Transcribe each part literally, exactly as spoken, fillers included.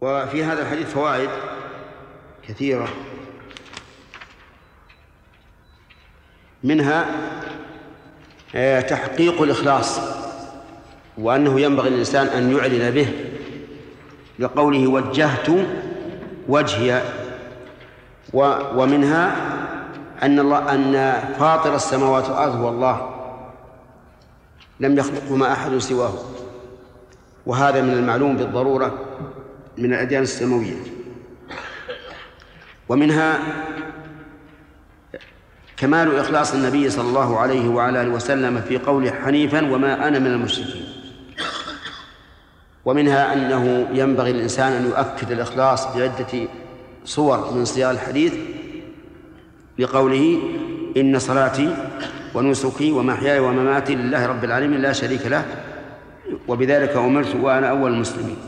وفي هذا الحديث فوائد كثيرة، منها تحقيق الإخلاص، وأنه ينبغي للإنسان أن يعلن به، لقوله وجهت وجهي. ومنها أن الله أن فاطر السماوات والأرض هو الله، لم يخلقهما أحد سواه، وهذا من المعلوم بالضرورة من الأديان السماوية. ومنها كمال إخلاص النبي صلى الله عليه وعلى آله وسلم في قوله حنيفا وما أنا من المشركين. ومنها أنه ينبغي للإنسان أن يؤكد الإخلاص بعدة صور من صيغ الحديث، لقوله إن صلاتي ونسكي ومحياي ومماتي لله رب العالمين لا شريك له وبذلك أمرت وأنا أول المسلمين.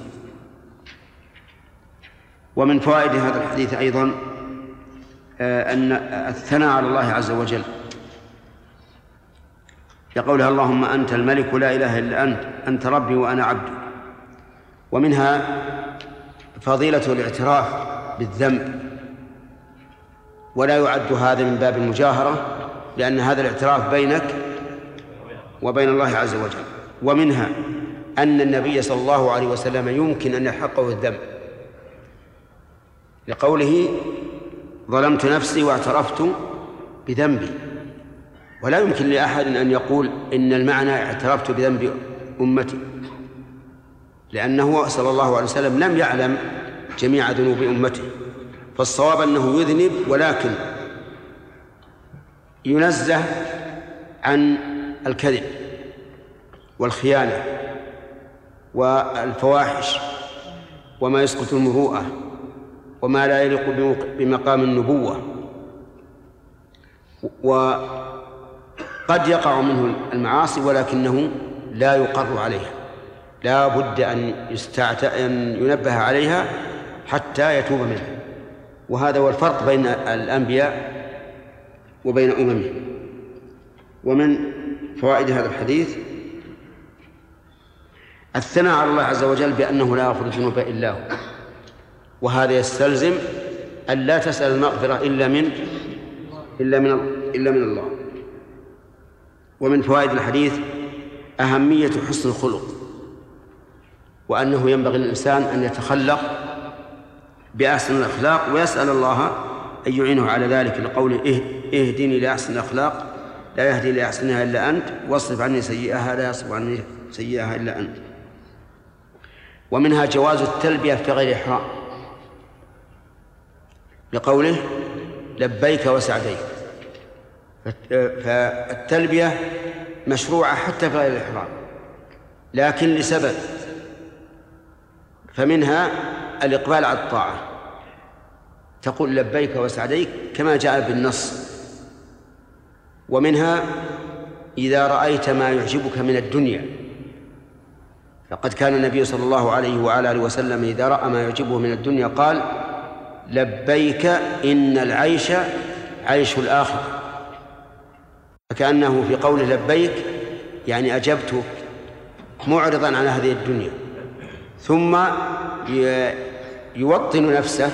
ومن فوائد هذا الحديث أيضا أن الثناء على الله عز وجل، يقولها اللهم أنت الملك لا إله إلا أنت، أنت ربي وأنا عبدي. ومنها فضيلة الاعتراف بالذنب، ولا يعد هذا من باب المجاهرة، لأن هذا الاعتراف بينك وبين الله عز وجل. ومنها أن النبي صلى الله عليه وسلم يمكن أن يحقه الذنب، لقوله ظلمت نفسي واعترفت بذنبي. ولا يمكن لأحد أن يقول إن المعنى اعترفت بذنب أمتي، لأنه صلى الله عليه وسلم لم يعلم جميع ذنوب أمته، فالصواب أنه يذنب، ولكن ينزه عن الكذب والخيانة والفواحش وما يسقط المروءة وما لا يليق بمقام النبوة. وقد يقع منه المعاصي ولكنه لا يقر عليها، لا بد أن يستعت... أن ينبه عليها حتى يتوب منها. وهذا هو الفرق بين الأنبياء وبين أممهم. ومن فوائد هذا الحديث الثناء على الله عز وجل بأنه لا يغفر الذنوب إلا هو، وهذا يستلزم أن لا تسأل المغفرة إلا من إلا من إلا من الله. ومن فوائد الحديث أهمية حسن الخلق، وأنه ينبغي للإنسان أن يتخلق بأحسن الأخلاق ويسأل الله أن يعينه على ذلك، لقوله اهدني لأحسن الأخلاق لا يهدي لأحسنها إلا أنت واصرف عني سيئها لا يصرف عني سيئها إلا أنت. ومنها جواز التلبية في غير إحرام، لقوله لبيك وسعديك، فالتلبية مشروعة حتى في غير الإحرام، لكن لسبب، فمنها الإقبال على الطاعة، تقول لبيك وسعديك كما جاء بالنص. ومنها إذا رأيت ما يعجبك من الدنيا، فقد كان النبي صلى الله عليه وعلى آله وسلم إذا رأى ما يعجبه من الدنيا قال لبيك إن العيش عيش الآخرة، فكأنه في قوله لبيك يعني أجبتك معرضا عن هذه الدنيا، ثم يوطن نفسه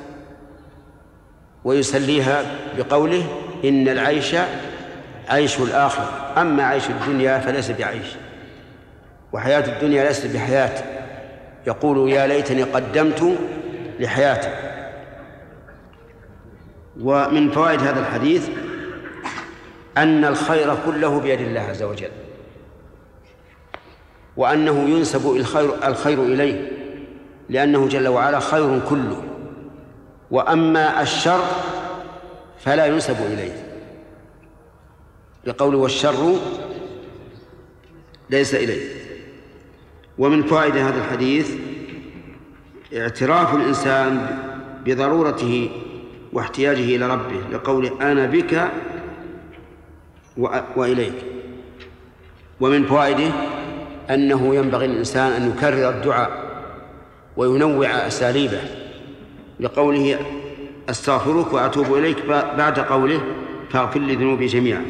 ويسليها بقوله إن العيش عيش الآخرة، أما عيش الدنيا فليس بعيش، وحياة الدنيا ليست بحياة، يقول يا ليتني قدمت لحياتي. ومن فوائد هذا الحديث أن الخير كله بيد الله عز وجل، وأنه ينسب الخير, الخير إليه، لأنه جل وعلا خير كله، وأما الشر فلا ينسب إليه، لقوله والشر ليس إليه. ومن فوائد هذا الحديث اعتراف الإنسان بضرورته واحتياجه إلى ربه، لقوله أنا بك وإليك. ومن فوائده أنه ينبغي للإنسان أن يكرر الدعاء وينوع أساليبه، لقوله أستغفرك وأتوب إليك بعد قوله فاغفر لي ذنوبي جميعا.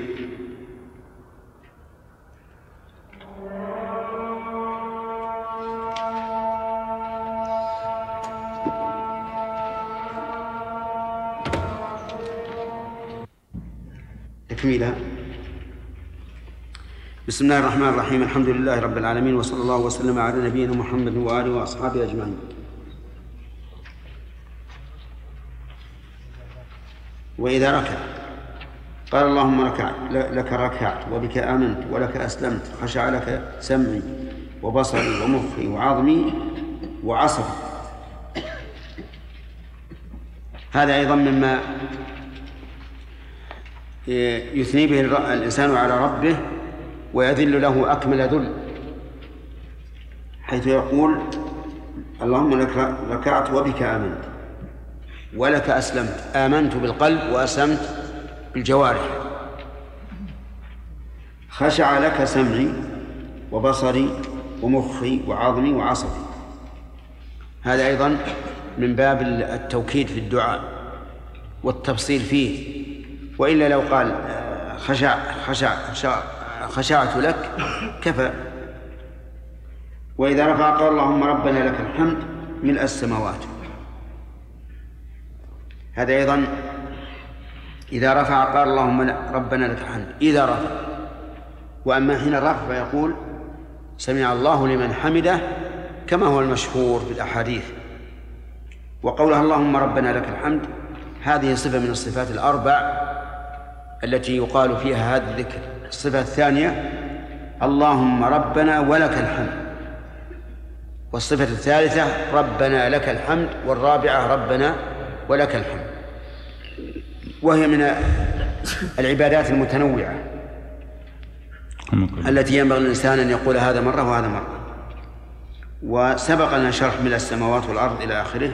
تكميلها. بسم الله الرحمن الرحيم. الحمد لله رب العالمين، وصلى الله وسلم على نبينا محمد وآله وأصحابه أجمعين. وإذا ركع قال اللهم ركعت لك ركعت وبك آمنت ولك أسلمت، خشع لك سمعي وبصري ومخي وعظمي وعصبي. هذا أيضا مما يثني به الإنسان على ربه ويذل له أكمل ذل، حيث يقول اللهم لك ركعت وبك آمنت ولك أسلمت. آمنت بالقلب وأسلمت بالجوارح. خشع لك سمعي وبصري ومخي وعظمي وعصبي. هذا أيضا من باب التوكيد في الدعاء والتفصيل فيه، وإلا لو قال خشع خشع خشع خشعت لك كفى. وإذا رفع قال اللهم ربنا لك الحمد ملء السماوات. هذا أيضا إذا رفع قال اللهم ربنا لك الحمد إذا رفع. وأما حين الرفع فيقول سمع الله لمن حمده كما هو المشهور في الأحاديث. وقولها اللهم ربنا لك الحمد هذه صفة من الصفات الأربع التي يقال فيها هذا الذكر. الصفة الثانية اللهم ربنا ولك الحمد، والصفة الثالثة ربنا لك الحمد، والرابعة ربنا ولك الحمد. وهي من العبادات المتنوعة التي ينبغي الإنسان أن يقول هذا مرة وهذا مرة. وسبق لنا شرح من السماوات والأرض إلى آخره.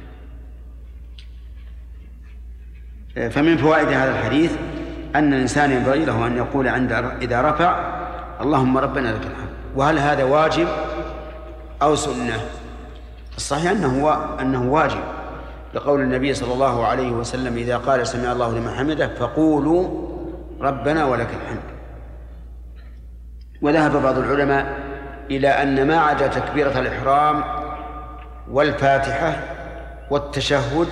فمن فوائد هذا الحديث أن الإنسان ينبغي له أن يقول عند إذا رفع اللهم ربنا لك الحمد. وهل هذا واجب أو سنة؟ الصحيح أنه أنه واجب، لقول النبي صلى الله عليه وسلم إذا قال سمع الله لمن حمده فقولوا ربنا ولك الحمد. وذهب بعض العلماء إلى أن ما عدا تكبيرة الإحرام والفاتحة والتشهد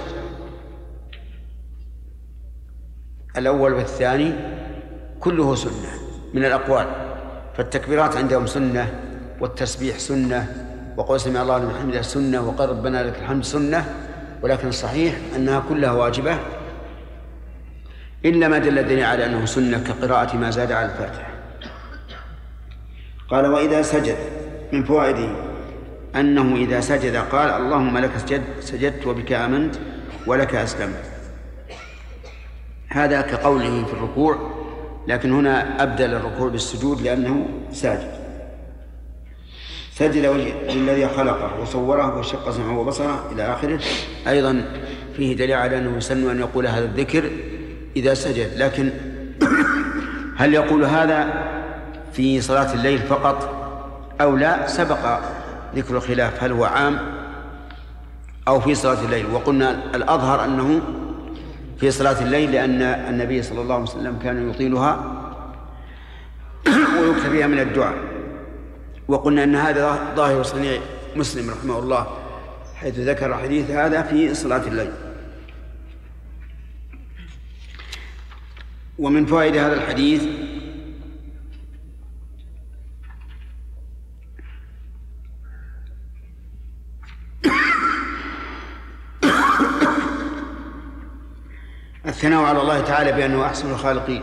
الأول والثاني كله سنة من الأقوال. فالتكبيرات عندهم سنة، والتسبيح سنة، وقول سمع الله لمن حمده سنة، وقال ربنا لك الحمد سنة. ولكن الصحيح أنها كلها واجبة إلا ما دل الدليل على أنه سنة كقراءة ما زاد على الفاتحة. قال وإذا سجد من فوائده أنه إذا سجد قال اللهم لك سجدت سجدت وبك آمنت ولك أسلمت. هذا كقوله في الركوع، لكن هنا أبدل الركوع بالسجود لأنه ساجد. سجد للذي خلقه وصوره وشق سمعه وبصره إلى آخره. أيضا فيه دليل على أنه يسن أن يقول هذا الذكر إذا سجد. لكن هل يقول هذا في صلاة الليل فقط أو لا؟ سبق ذكر الخلاف هل هو عام أو في صلاة الليل. وقلنا الأظهر أنه في صلاة الليل، لأن النبي صلى الله عليه وسلم كان يطيلها ويكثر فيها من الدعاء. وقلنا أن هذا ظاهر صنيع مسلم رحمه الله، حيث ذكر حديث هذا في صلاة الليل. ومن فوائد هذا الحديث الثناء على الله تعالى بأنه أحسن الخالقين.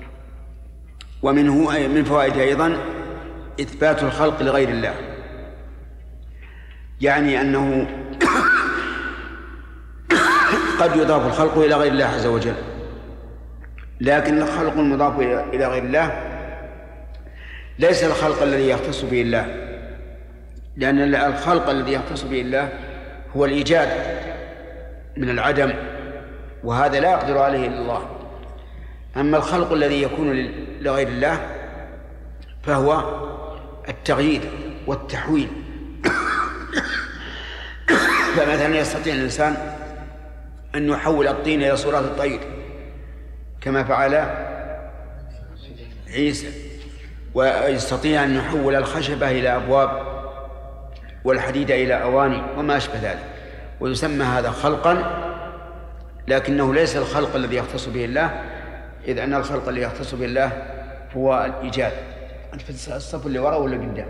ومنه من فوائده أيضا إثبات الخلق لغير الله، يعني أنه قد يضاف الخلق إلى غير الله عز وجل، لكن الخلق المضاف إلى غير الله ليس الخلق الذي يختص به الله، لأن الخلق الذي يختص به الله هو الإيجاد من العدم، وهذا لا يقدر عليه إلا الله. أما الخلق الذي يكون لغير الله فهو التغيير والتحويل. فمثلا يستطيع الإنسان أن يحول الطين إلى صورة الطير كما فعل عيسى، ويستطيع أن يحول الخشبة إلى أبواب والحديد إلى أواني وما أشبه ذلك، ويسمى هذا خلقا، لكنه ليس الخلق الذي يختص به الله، إذ أن الخلق اللي يختص بالله هو الإيجاد. أنت في الصف اللي وراء ولا قدام؟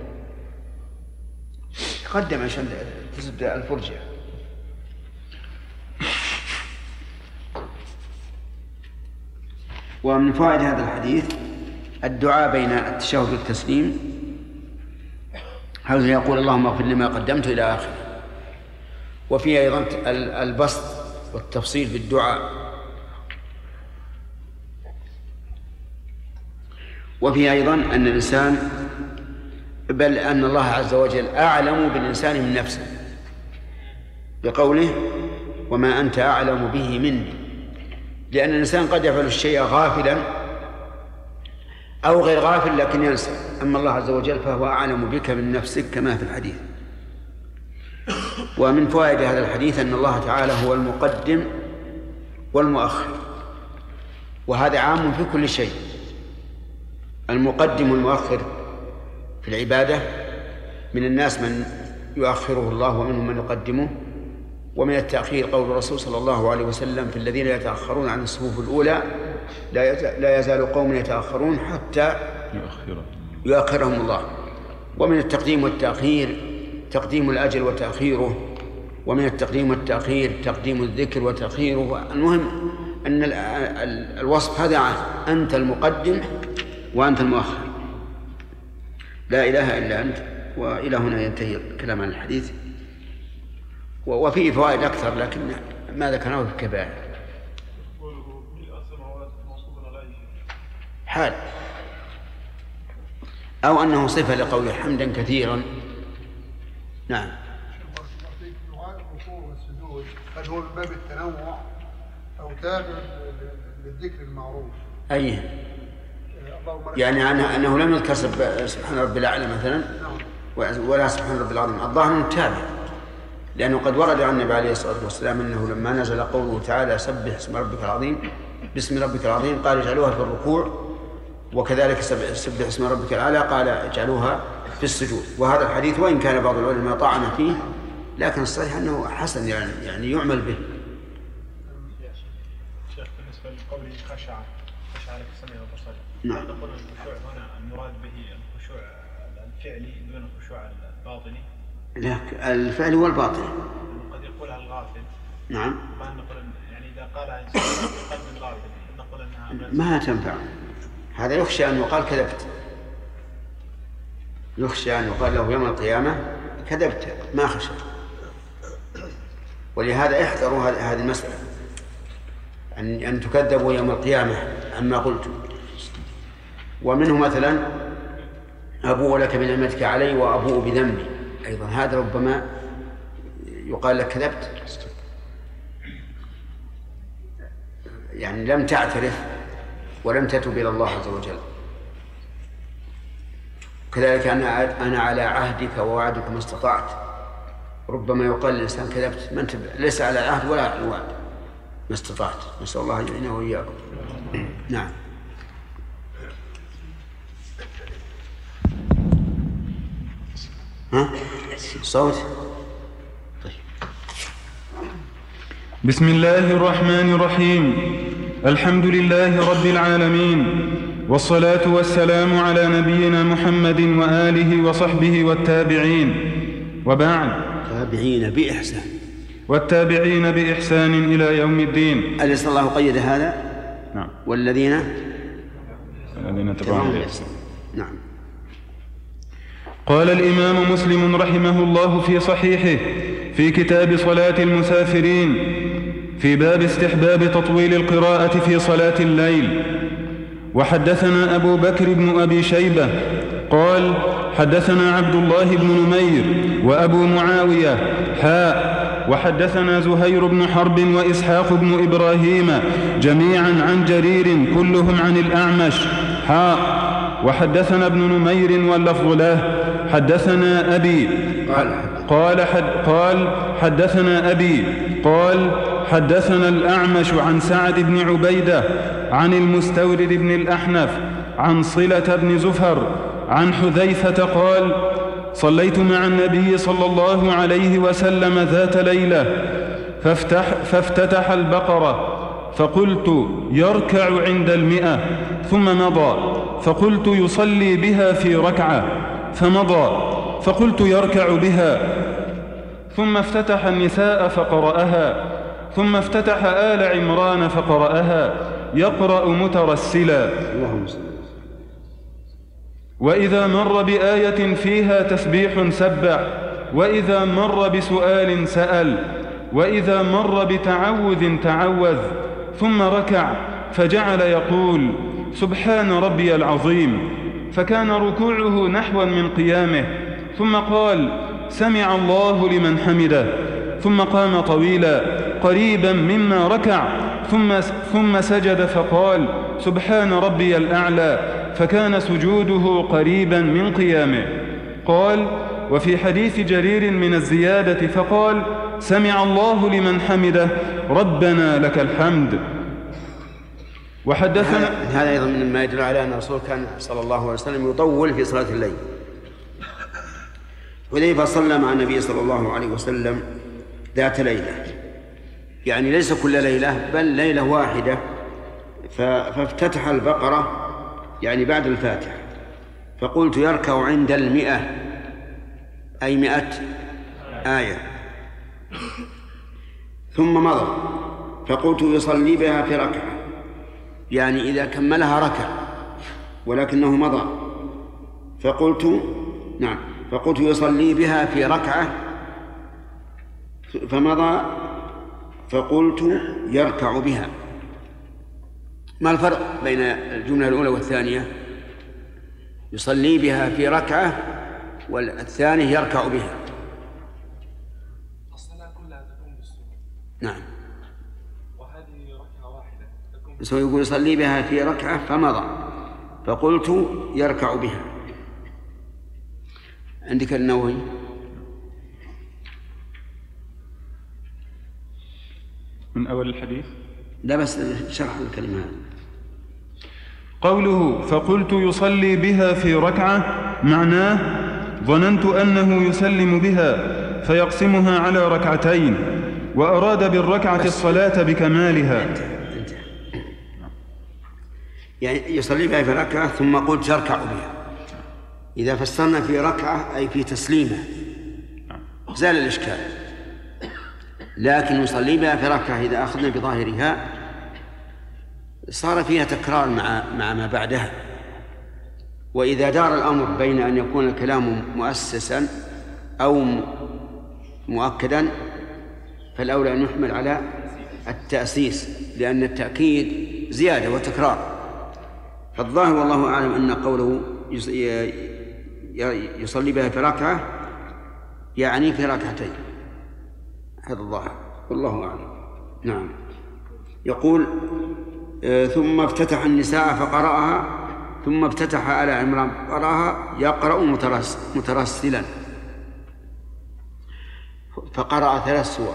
قدم عشان تسد الفرجة. ومن فوائد هذا الحديث الدعاء بين التشهد والتسليم، حيث يقول اللهم اغفر لي ما قدمت إلى آخره. وفيه أيضا البسط والتفصيل في الدعاء. وفيه أيضا أن الإنسان بل أن الله عز وجل أعلم بالإنسان من نفسه بقوله وما أنت أعلم به مني، لأن الإنسان قد يفعل الشيء غافلا أو غير غافل لكن ينسى، أما الله عز وجل فهو أعلم بك من نفسك كما في الحديث. ومن فوائد هذا الحديث أن الله تعالى هو المقدم والمؤخر، وهذا عام في كل شيء. المقدم والمؤخر في العبادة، من الناس من يؤخره الله ومنهم من يقدمه. ومن التأخير قول الرسول صلى الله عليه وسلم في الذين يتأخرون عن الصفوف الأولى لا يزال قوم يتأخرون حتى يؤخرهم الله. ومن التقديم والتأخير تقديم الأجل وتأخيره، ومن التقديم والتأخير تقديم الذكر وتأخيره. المهم أن الوصف هذا عام، أنت المقدم وأنت المؤخر، لا إله إلا أنت. وإلى هنا ينتهي الكلام عن الحديث، وفيه فوائد أكثر لكن ما ذكرناه في الكبائر. حال أو أنه صفة لقوله حمدا كثيرا. نعم. هل هو من باب التنوع أو تابع للذكر المعروف؟ أي يعني أنه لم يذكر سبحان رب الأعلى مثلا ولا سبحان رب العظيم، الظاهر أنه تابع، لأنه قد ورد عن النبي عليه الصلاة والسلام أنه لما نزل قوله تعالى سبح اسم ربك العظيم باسم ربك العظيم قال اجعلوها في الركوع، وكذلك سبح اسم ربك الأعلى قال اجعلوها في السجود. وهذا الحديث وإن كان بعض العلماء طعن فيه لكن الصحيح أنه حسن، يعني يعني يعمل به. شيخ بالنسبة لقوله خشع خشع لك السمع والبصر، نعم. نقول الخشوع هنا المراد به الخشوع الفعلي دون الخشوع الباطني؟ لا، الفعل والباطن. قد يقولها الغافل. نعم. ما نقول يعني إذا قالها إنسان قلب الغافل نقول أنها ما تنفع. هذا يخشى أن يقال كذبت، يخشى أن يقال له يوم القيامة كذبت، ما خشى. ولهذا احذروا هذه المسألة، أن أن تكذبوا يوم القيامة عما قلتم. ومنه مثلا أبوء لك بنعمتك علي وأبوء بذنبي، أيضا هذا ربما يقال لك كذبت، يعني لم تعترف ولم تتب إلى الله عز وجل. كذلك أنا أنا على عهدك ووعدك ما استطعت، ربما يقال للإنسان كذبت، ما أنت ليس على العهد ولا على الوعد ما استطعت. نسأل الله أن يعيننا وإياكم. نعم. ها صوت. طيب. بسم الله الرحمن الرحيم. الحمد لله رب العالمين، والصلاة والسلام على نبينا محمد وآله وصحبه والتابعين، وبعد. تابعين بإحسان والتابعين بإحسان إلى يوم الدين. أليس الله قيد هذا؟ نعم. والذين الذين تبعهم بإحسان. نعم. قال الإمام مسلم رحمه الله في صحيحه في كتاب صلاة المسافرين في باب استحباب تطويل القراءة في صلاة الليل: وحدثنا أبو بكر بن أبي شيبة قال حدثنا عبد الله بن نمير وأبو معاوية حاء وحدثنا زهير بن حرب وإسحاق بن إبراهيم جميعا عن جرير كلهم عن الأعمش حاء وحدثنا ابن نمير واللفظ له حدثنا أبي قال حد قال حدثنا أبي قال حدثنا الأعمش عن سعد بن عبيدة عن المستورد بن الأحنف عن صلة بن زفر عن حذيفة قال صليت مع النبي صلى الله عليه وسلم ذات ليلة فافتح فافتتح البقرة فقلت يركع عند المئة ثم مضى، فقلت يصلي بها في ركعة فمضى، فقلت يركع بها، ثم افتتح النساء فقرأها، ثم افتتح آل عمران فقرأها يقرأ مترسلا. وإذا مر بآية فيها تسبيح سبح، وإذا مر بسؤال سأل، وإذا مر بتعوذ تعوذ، ثم ركع فجعل يقول سبحان ربي العظيم، فكان ركوعه نحوا من قيامه، ثم قال سمع الله لمن حمده، ثم قام طويلا قريبا مما ركع، ثم, ثم سجد فقال سبحان ربي الأعلى، فكان سجوده قريبا من قيامه. قال وفي حديث جرير من الزيادة فقال سمع الله لمن حمده ربنا لك الحمد. وحدثنا هذا أيضا مما يدل على أن الرسول كان صلى الله عليه وسلم يطول في صلاة الليل. حذيفة صلى مع النبي صلى الله عليه وسلم ذات ليلة، يعني ليس كل ليلة بل ليلة واحدة، فافتتح البقرة يعني بعد الفاتحة، فقلت يركع عند المئة أي مئة آية، ثم مضى، فقلت يصلي بها في ركعة، يعني إذا كملها ركع ولكنه مضى، فقلت نعم فقلت يصلي بها في ركعة فمضى، فقلت يركع بها. ما الفرق بين الجملة الأولى والثانية؟ يصلي بها في ركعة والثاني يركع بها. الصلاة كلها تكون بالسورة. نعم. وهذه ركعة واحدة تكون. بس هو يقول يصلي بها في ركعة فمضى، فقلت يركع بها. عندك النووي؟ من أول الحديث؟ لا بس شرح الكلمة هذه. قوله فقلت يصلي بها في ركعة معناه ظننت أنه يسلم بها فيقسمها على ركعتين، وأراد بالركعة الصلاة بكمالها. انت. انت. يعني يصلي بها في ركعة ثم قلت يركع بها. إذا فسرنا في ركعة أي في تسليمه زال الإشكال، لكن يصلي بها في ركعة إذا أخذنا بظاهرها صار فيها تكرار مع مع ما بعدها. وإذا دار الأمر بين أن يكون الكلام مؤسسا أو مؤكدا فالأولى أن يحمل على التأسيس، لأن التأكيد زيادة وتكرار. فالظاهر والله أعلم أن قوله يصلي بها في ركعة يعني في ركعتين، هذا الظاهر والله أعلم. نعم. يقول ثم افتتح النساء فقرأها، ثم افتتح آل عمران فقرأها يقرأ مترس مترسلا، فقرأ ثلاث سور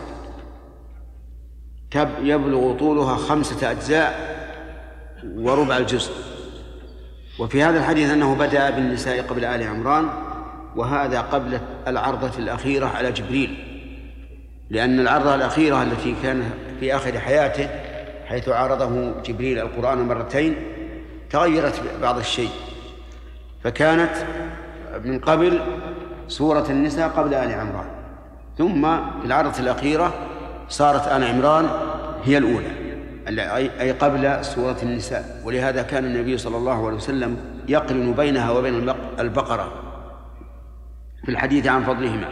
يبلغ طولها خمسة أجزاء وربع الجزء. وفي هذا الحديث أنه بدأ بالنساء قبل آل عمران، وهذا قبل العرضة الأخيرة على جبريل، لأن العرضة الأخيرة التي كان في آخر حياته حيث عارضه جبريل القرآن مرتين تغيرت بعض الشيء، فكانت من قبل سورة النساء قبل آل عمران، ثم في العرضة الأخيرة صارت آل عمران هي الأولى أي قبل سورة النساء. ولهذا كان النبي صلى الله عليه وسلم يقرن بينها وبين البقرة في الحديث عن فضلهما.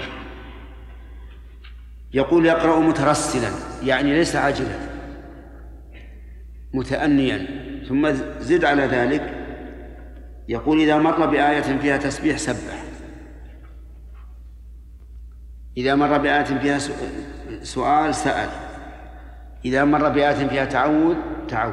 يقول يقرأ مترسلا يعني ليس عاجلا متأنيا، ثم زد على ذلك يقول إذا مر بآية فيها تسبيح سبح، إذا مر بآية فيها سؤال سأل، إذا مر بآية فيها تعوذ تعوذ.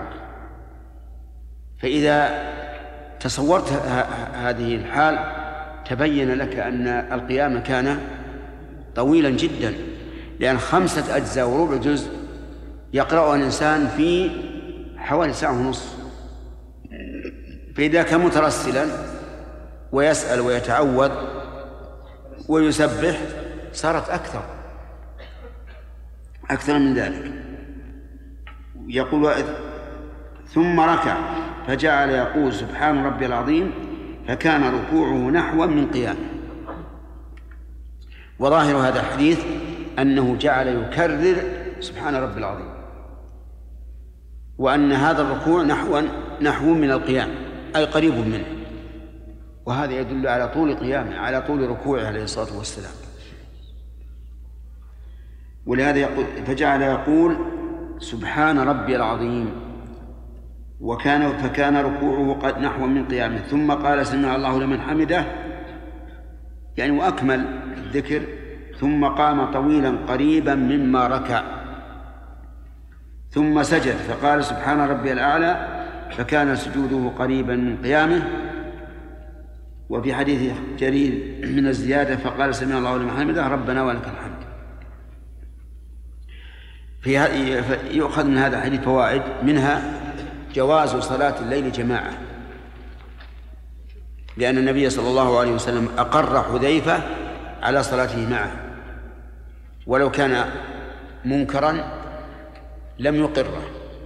فإذا تصورت هذه الحال تبين لك أن القيام كان طويلا جدا، لأن خمسة أجزاء وربع جزء يقرأها الإنسان في حوالي ساعة ونصف. فإذا كان مترسلا ويسأل ويتعوذ ويسبح صارت أكثر أكثر من ذلك. يقول ثم ركع فجعل يقول سبحان ربي العظيم فكان ركوعه نحوا من قيامه. وظاهر هذا الحديث أنه جعل يكرر سبحان ربي العظيم، وأن هذا الركوع نحو نحو من القيام أي قريب منه، وهذا يدل على طول قيامه على طول ركوعه عليه الصلاة والسلام. ولهذا يقول فجعل يقول سبحان ربي العظيم وكان فكان ركوعه قد نحو من قيامه، ثم قال سمع الله لمن حمده، يعني وأكمل الذكر، ثم قام طويلا قريبا مما ركع، ثم سجد فقال سبحان ربي الأعلى فكان سجوده قريبا من قيامه. وفي حديث جرير من الزيادة فقال سمع الله لمن حمده ربنا ولك الحمد. في يؤخذ من هذا الحديث فوائد، منها جواز صلاة الليل جماعة، لأن النبي صلى الله عليه وسلم أقر حذيفة على صلاته معه، ولو كان منكرا لم يقره.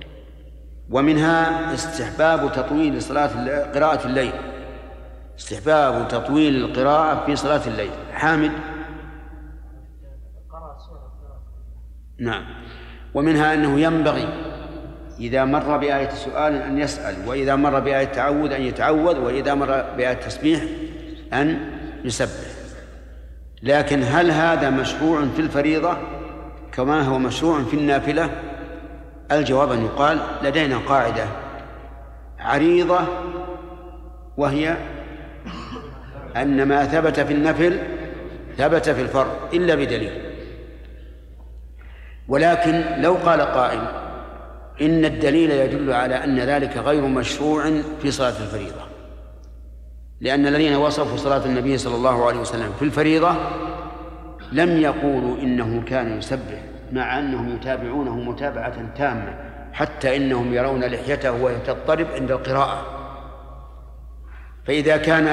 ومنها استحباب تطويل صلاة قراءة الليل، استحباب تطويل القراءة في صلاة الليل. حامد. نعم. ومنها أنه ينبغي إذا مر بآية سؤال أن يسأل، وإذا مر بآية تعوذ أن يتعوذ، وإذا مر بآية تسبيح أن يسبح. لكن هل هذا مشروع في الفريضة كما هو مشروع في النافلة؟ الجواب أن يقال لدينا قاعدة عريضة، وهي أن ما ثبت في النفل ثبت في الفرض إلا بدليل. ولكن لو قال قائل إن الدليل يدل على أن ذلك غير مشروع في صلاة الفريضة، لأن الذين وصفوا صلاة النبي صلى الله عليه وسلم في الفريضة لم يقولوا إنه كان يسبح، مع أنهم يتابعونه متابعة تامة، حتى إنهم يرون لحيته وهي تضطرب عند القراءة. فإذا كان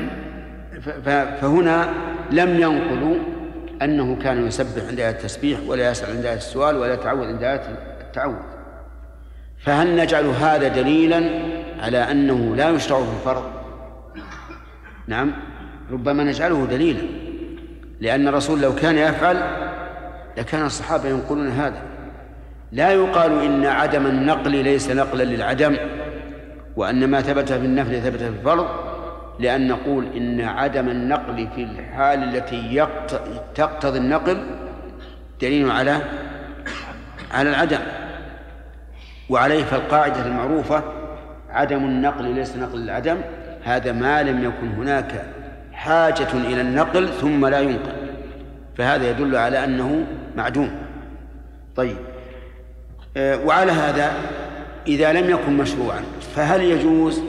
فهنا لم ينقلوا أنه كان يسبح عند آية التسبيح، ولا يسأل عند آية السؤال، ولا يتعوذ عند آية التعوذ. فهل نجعل هذا دليلا على أنه لا يشرع في الفرض؟ نعم، ربما نجعله دليلا، لأن الرسول لو كان يفعل لكان الصحابة ينقلون هذا. لا يقال إن عدم النقل ليس نقلا للعدم، وأن ما ثبت في النفل ثبت في الفرض، لأن نقول إن عدم النقل في الحال التي تقتضي النقل دليل على على العدم. وعليه فالقاعدة المعروفة عدم النقل ليس نقل للعدم، هذا ما لم يكن هناك حاجة إلى النقل ثم لا ينقل، فهذا يدل على أنه معدوم. طيب، أه وعلى هذا إذا لم يكن مشروعا فهل يجوز؟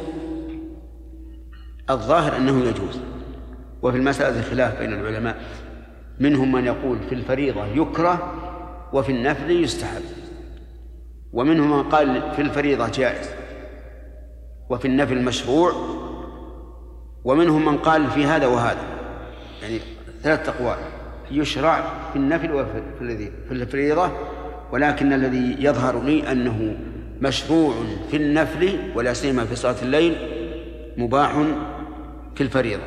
الظاهر أنه يجوز، وفي المسألة خلاف بين العلماء، منهم من يقول في الفريضة يكره وفي النفل يستحب، ومنهم من قال في الفريضة جائز وفي النفل مشروع، ومنهم من قال في هذا وهذا، يعني ثلاث أقوال، يشرع في النفل وفي الفريضة، ولكن الذي يظهر لي أنه مشروع في النفل ولا سيما في صلاة الليل، مباح في الفريضة.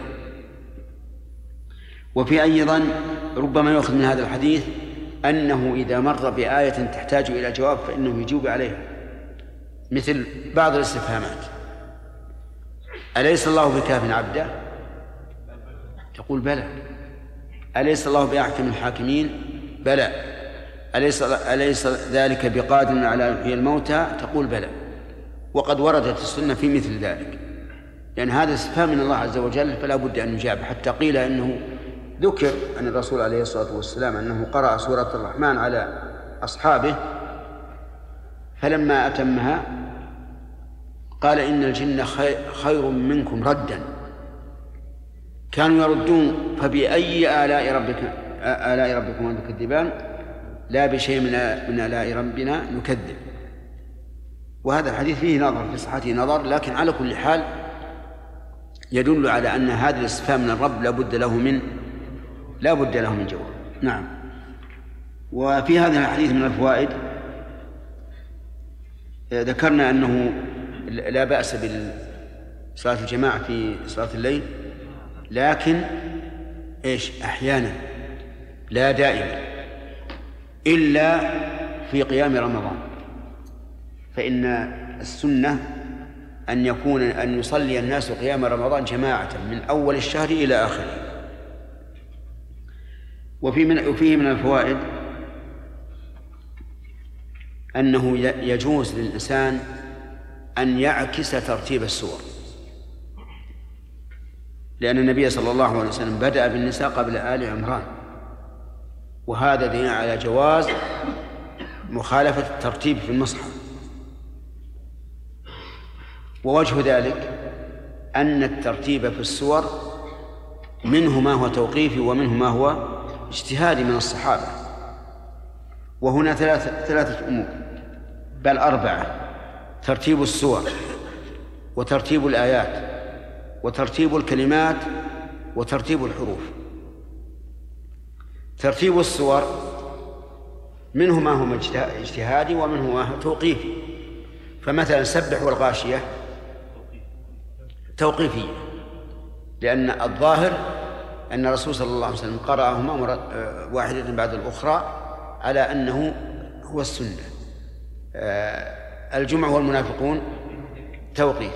وفي أيضا ربما يؤخذ من هذا الحديث أنه إذا مر بآية تحتاج إلى جواب فإنه يجيب عليها، مثل بعض الاستفهامات: أليس الله بكاف عبده؟ تقول بلى. أليس الله بأحكم الحاكمين؟ بلى. أليس, أليس ذلك بقادر على يحيي الموتى؟ تقول بلى. وقد وردت السنة في مثل ذلك، لأن هذا استفهام من الله عز وجل فلا بد أن يجاب. حتى قيل أنه ذكر عن الرسول عليه الصلاة والسلام أنه قرأ سورة الرحمن على أصحابه، فلما أتمها قال إن الجن خير منكم ردا، كانوا يردون فبأي آلاء ربك آلاء ربكم تكذبان، لا بشيء من آلاء ربنا نكذب. وهذا الحديث فيه نظر، في صحته نظر، لكن على كل حال يدل على أن هذا الاستفهام من الرب لا بد له من لا بد له من جواب. نعم. وفي هذا الحديث من الفوائد ذكرنا أنه لا بأس بصلاة الجماعة في صلاة الليل، لكن إيش أحيانا لا دائما، إلا في قيام رمضان، فإن السنة أن يكون أن يصلي الناس قيام رمضان جماعة من أول الشهر إلى آخره. وفي من وفيه من الفوائد أنه يجوز للإنسان أن يعكس ترتيب السور، لأن النبي صلى الله عليه وسلم بدأ بالنساء قبل آل عمران، وهذا دليل على جواز مخالفة الترتيب في المصحف. ووجه ذلك أن الترتيب في السور منه ما هو توقيفي ومنه ما هو اجتهادي من الصحابة. وهنا ثلاثة, ثلاثة أمور بل أربعة: ترتيب السور، وترتيب الآيات، وترتيب الكلمات، وترتيب الحروف. ترتيب السور منه ما هو اجتهادي ومنه ما هو توقيفي. فمثلا سبح والغاشية توقيفية، لأن الظاهر أن الرسول صلى الله عليه وسلم قرأهما واحدة بعد الأخرى على أنه هو السنة. الجمعة والمنافقون توقيف،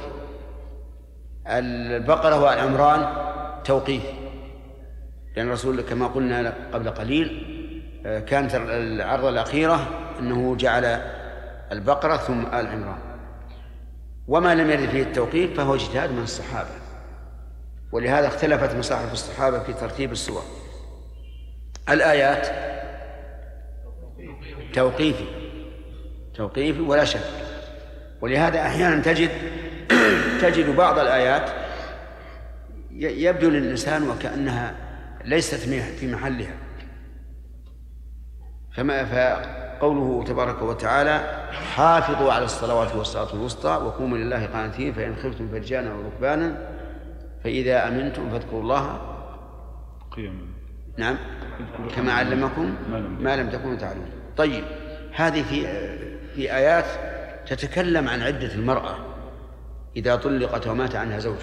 البقرة والعمران توقيف، لأن الرسول كما قلنا قبل قليل كانت العرضة الأخيرة أنه جعل البقرة ثم آل عمران. وما لم يرد فيه التوقيف فهو اجتهاد من الصحابة، ولهذا اختلفت مصاحف الصحابة في ترتيب السور. الآيات توقيفي توقيفي ولا شك، ولهذا أحيانا تجد تجد بعض الآيات يبدو للإنسان وكأنها ليست في محلها. فما فقوله تبارك وتعالى: حافظوا على الصلوات والصلاة الوسطى وقوموا لله قانتين فإن خفتم فرجانا وركبانا فإذا أمنتم فاذكروا الله قياما نعم كما علمكم ما لم تكونوا تعلمون. طيب، هذه في في آيات تتكلم عن عدة المرأة إذا طلقت ومات عنها زوجها،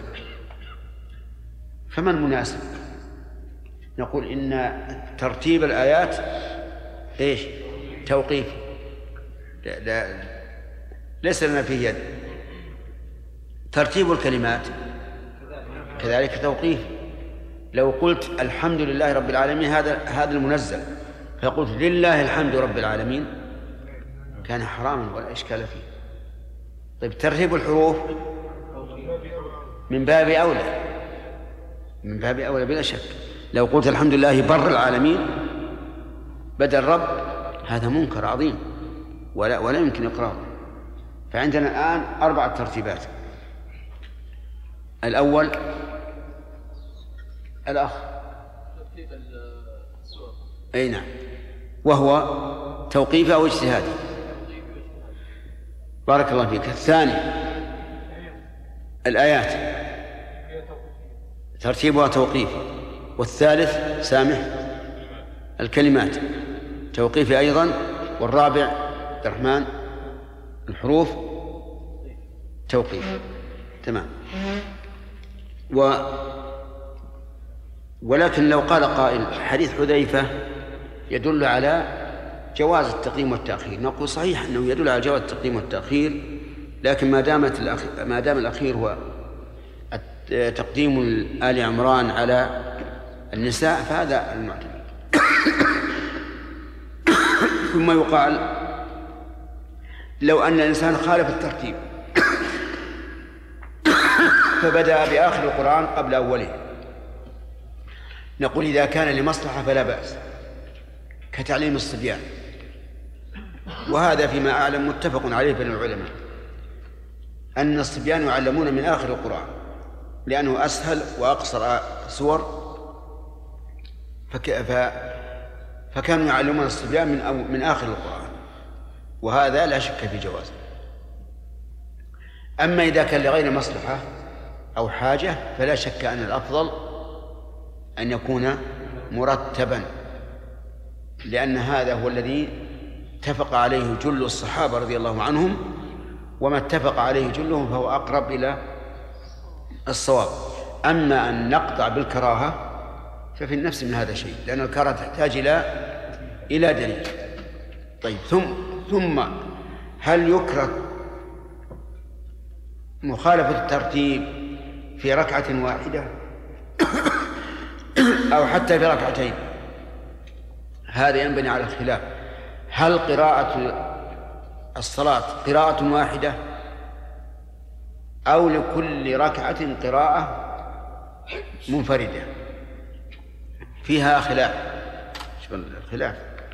فما المناسب؟ نقول إن ترتيب الآيات إيش؟ توقيف، لا لا ليس لنا فيه يد. ترتيب الكلمات كذلك توقيف. لو قلت الحمد لله رب العالمين هذا هذا المنزل، فقلت لله الحمد رب العالمين، كان حراما ولا إشكال فيه. طيب، ترتيب الحروف من باب أولى من باب أولى بلا شك. لو قلت الحمد لله بر العالمين بدل رب، هذا منكر عظيم ولا ولا يمكن إقراره. فعندنا الآن أربعة ترتيبات. الأول الأخ ترتيب السور، أي نعم، وهو توقيفي أو اجتهادي. بارك الله فيك. الثاني الآيات ترتيبها توقيفي. والثالث سامح الكلمات توقيفي أيضا. والرابع عبد الرحمن الحروف توقيف. تمام. و ولكن لو قال قائل حديث حذيفة يدل على جواز التقديم والتأخير، نقول صحيح أنه يدل على جواز التقديم والتأخير، لكن ما دامت الأخير ما دام الأخير هو تقديم آل عمران على النساء فهذا المعتمد. ثم يقال لو أن الإنسان خالف الترتيب فبدأ بآخر القرآن قبل أوله، نقول إذا كان لمصلحة فلا بأس، كتعليم الصبيان، وهذا فيما أعلم متفق عليه بين العلماء أن الصبيان يعلمون من آخر القرآن لأنه أسهل وأقصر سور، فك... ف... فكانوا يعلمون الصبيان من, أو... من آخر القرآن، وهذا لا شك في جوازه. أما إذا كان لغير مصلحة أو حاجة فلا شك أن الأفضل أن يكون مرتبا، لأن هذا هو الذي اتفق عليه جل الصحابة رضي الله عنهم، وما اتفق عليه جلهم فهو أقرب إلى الصواب. أما أن نقطع بالكراهة ففي النفس من هذا شيء، لأن الكراهة تحتاج إلى إلى دليل. طيب ثم ثم هل يكره مخالفة الترتيب في ركعة واحدة أو حتى في ركعتين؟ هذا ينبني على الخلاف. هل قراءة الصلاة قراءة واحدة أو لكل ركعة قراءة منفردة؟ فيها خلاف. الخلاف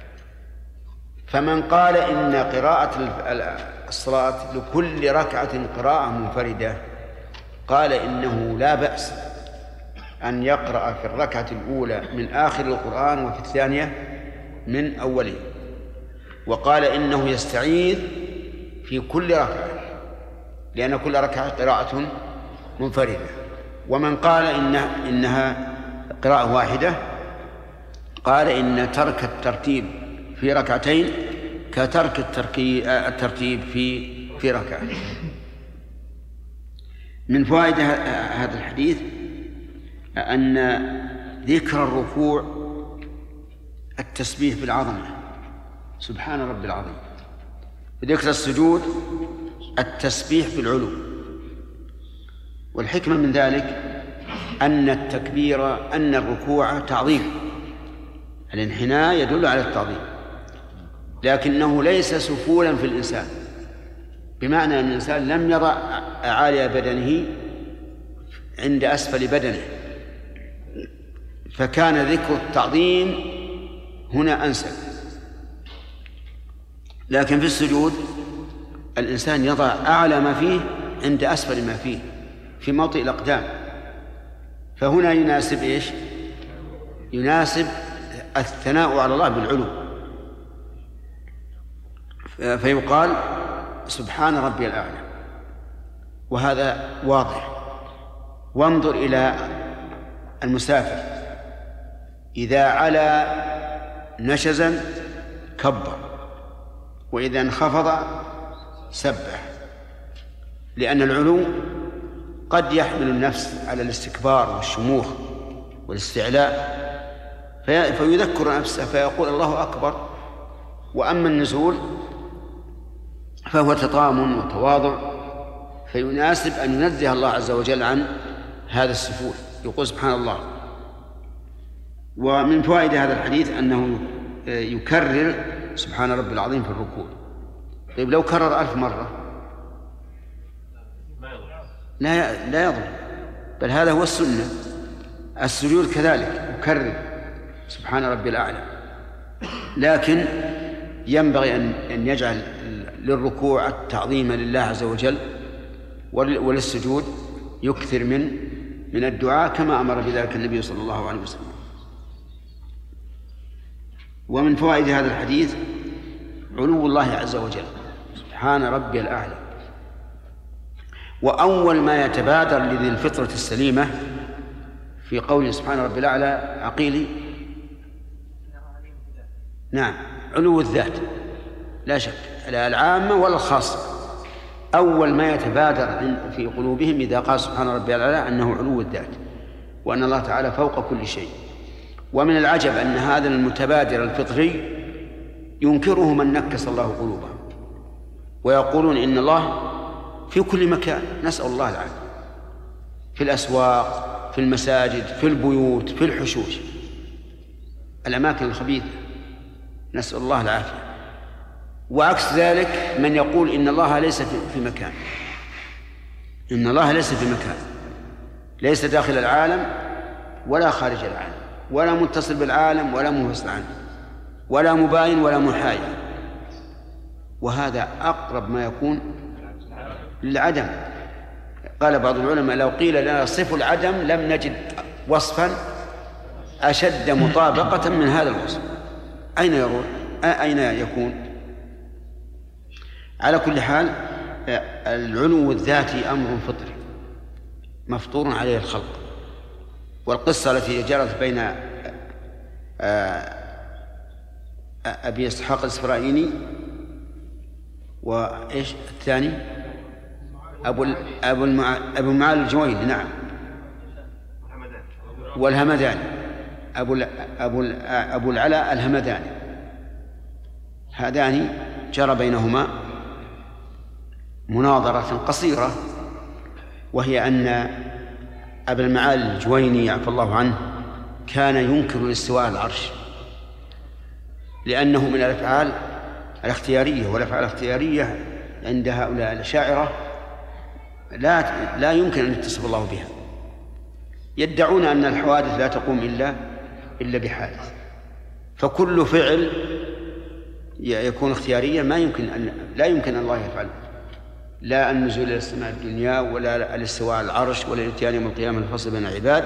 فمن قال إن قراءة الصلاة لكل ركعة قراءة منفردة قال إنه لا بأس أن يقرأ في الركعة الأولى من آخر القرآن وفي الثانية من أوله، وقال إنه يستعيذ في كل ركعة لأن كل ركعة قراءة منفردة. ومن قال إنها, إنها قراءة واحدة قال إن ترك الترتيب في ركعتين كترك الترتيب في في ركعة. من فوائد هذا الحديث أن ذكر الركوع التسبيح بالعظمة سبحان رب العظيم، وذكر السجود التسبيح بالعلو. والحكمة من ذلك أن التكبير أن الركوع تعظيم، الانحناء يدل على التعظيم، لكنه ليس سفولا في الإنسان، بمعنى أن الإنسان لم يضع أعالي بدنه عند أسفل بدنه، فكان ذكر التعظيم هنا أنسب. لكن في السجود الإنسان يضع أعلى ما فيه عند أسفل ما فيه في موطئ الأقدام، فهنا يناسب إيش؟ يناسب الثناء على الله بالعلو، فيقال سبحان ربي الأعلى، وهذا واضح. وانظر إلى المسافر إذا علا نشزا كبر، وإذا انخفض سبح، لأن العلو قد يحمل النفس على الاستكبار والشموخ والاستعلاء فيذكر نفسه فيقول الله أكبر. وأما النزول فهو تطامن وتواضع، فيناسب أن ينزه الله عز وجل عن هذا السفول، يقول سبحان الله. ومن فوائد هذا الحديث أنه يكرر سبحان رب العظيم في الركوع. طيب لو كرر ألف مرة لا لا يضر، بل هذا هو السنة. السجود كذلك يكرر سبحان ربي الأعلى، لكن ينبغي أن يجعل للركوع التعظيم لله عز وجل، وللسجود يكثر من من الدعاء كما أمر بذلك النبي صلى الله عليه وسلم. ومن فوائد هذا الحديث علو الله عز وجل سبحان ربي الأعلى. وأول ما يتبادر لذي الفطرة السليمة في قوله سبحان ربي الأعلى عقيلي نعم علو الذات لا شك، لا العامة ولا الخاصة. أول ما يتبادر في قلوبهم إذا قال سبحان ربي الأعلى أنه علو الذات، وأن الله تعالى فوق كل شيء. ومن العجب أن هذا المتبادر الفطري ينكره من نكس الله قلوبهم، ويقولون إن الله في كل مكان، نسأل الله العافية، في الأسواق، في المساجد، في البيوت، في الحشوش، الأماكن الخبيثة، نسأل الله العافية. وعكس ذلك من يقول إن الله ليس في مكان، إن الله ليس في مكان، ليس داخل العالم ولا خارج العالم، ولا متصل بالعالم ولا منفصل عنه، ولا مباين ولا محايد، وهذا أقرب ما يكون للعدم. قال بعض العلماء لو قيل لنا صف العدم لم نجد وصفا أشد مطابقة من هذا الوصف. أين يروح؟ أين يكون؟ على كل حال العلو الذاتي أمر فطري مفطور عليه الخلق. والقصة التي جرت بين أبي إسحاق الإسفرايني وإيش الثاني أبو أبو المع... أبو المعالي الجويني نعم، والهمداني أبو ال... أبو ال... أبو العلاء الهمداني، هذان جرى بينهما مناظرة قصيرة، وهي أن أبا المعالي الجويني عفى الله عنه كان ينكر الاستواء على العرش، لأنه من الأفعال الاختيارية، والأفعال الاختيارية عند هؤلاء الأشاعرة لا لا يمكن أن يتصف الله بها، يدعون أن الحوادث لا تقوم إلا إلا بحادث، فكل فعل يكون اختياريا ما يمكن أن لا يمكن أن الله يفعله، لا النزول إلى السماء الدنيا ولا الاستواء على العرش ولا الاتيان يوم القيامة الفصل بين العباد.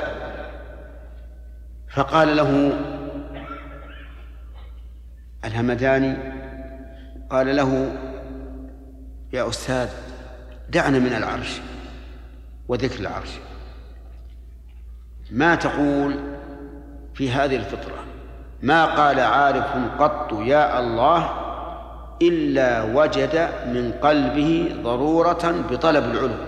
فقال له الهمداني قال له يا أستاذ دعنا من العرش وذكر العرش، ما تقول في هذه الفطرة؟ ما قال عارف قط يا الله إلا وجد من قلبه ضرورة بطلب العلو.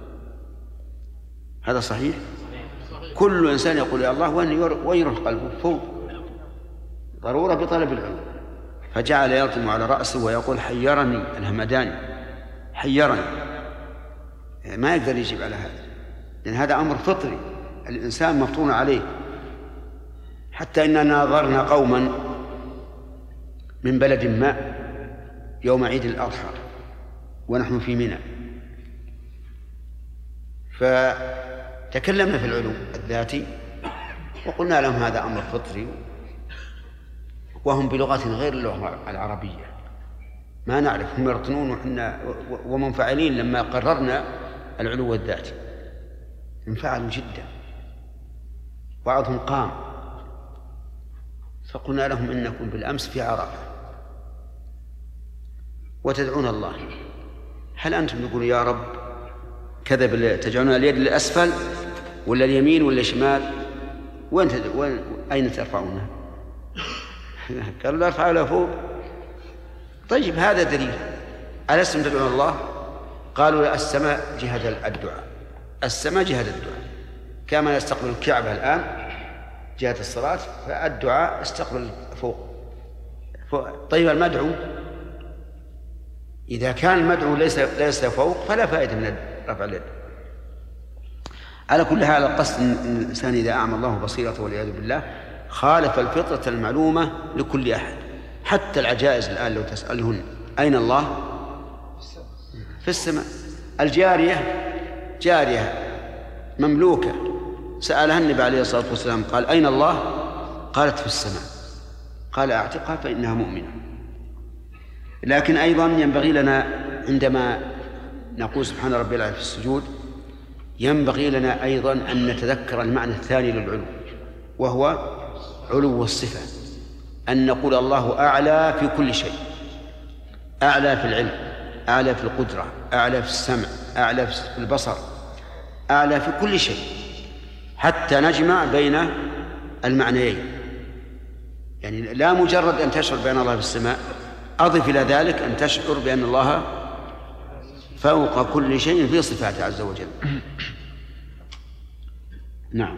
هذا صحيح؟ كل إنسان يقول يا الله وين يروح قلبه؟ فوق، ضرورة بطلب العلو. فجعل يلطم على رأسه ويقول حيرني الهمداني، حيرني، ما يقدر يجيب على هذا، لأن هذا أمر فطري الإنسان مفطون عليه. حتى إننا ناظرنا قوما من بلد ما يوم عيد الأضحى ونحن في منى، فتكلمنا في العلو الذاتي وقلنا لهم هذا أمر فطري، وهم بلغة غير اللغة العربية ما نعرف، هم يرطنون وحنا ومنفعلين. لما قررنا العلو الذاتي انفعلوا جدا، بعضهم قام، فقلنا لهم إنكم بالأمس في عرفة وتدعون الله، هل أنتم تقولون يا رب كذا تجعلون اليد للأسفل ولا اليمين ولا الشمال؟ وين وين أين ترفعونها؟ قالوا لا ارفعوا له فوق. طيب هذا دليل، ألستم تدعون الله؟ قالوا السماء جهة الدعاء، السماء جهة الدعاء، كما نستقبل الكعبة الآن جهة الصلاة، فالدعاء استقبل فوق. طيب المدعو إذا كان المدعو ليس ليس فوق فلا فائدة من رفع اليد. على كل حال القصد أن الإنسان إذا أعمى الله بصيرته والعياذ بالله خالف الفطرة المعلومة لكل أحد. حتى العجائز الآن لو تسألهن أين الله؟ في السماء. الجارية جارية مملوكة سألها النبي عليه الصلاة والسلام قال أين الله؟ قالت في السماء. قال أعتقها فإنها مؤمنة. لكن أيضا ينبغي لنا عندما نقول سبحان ربي الأعلى في السجود ينبغي لنا أيضا أن نتذكر المعنى الثاني للعلو، وهو علو الصفة، أن نقول الله أعلى في كل شيء، أعلى في العلم، أعلى في القدرة، أعلى في السمع، أعلى في البصر، أعلى في كل شيء، حتى نجمع بين المعنيين. يعني لا مجرد أن تشعر بأن الله في السماء، أضف إلى ذلك أن تشعر بأن الله فوق كل شيء في صفاته عز وجل. نعم.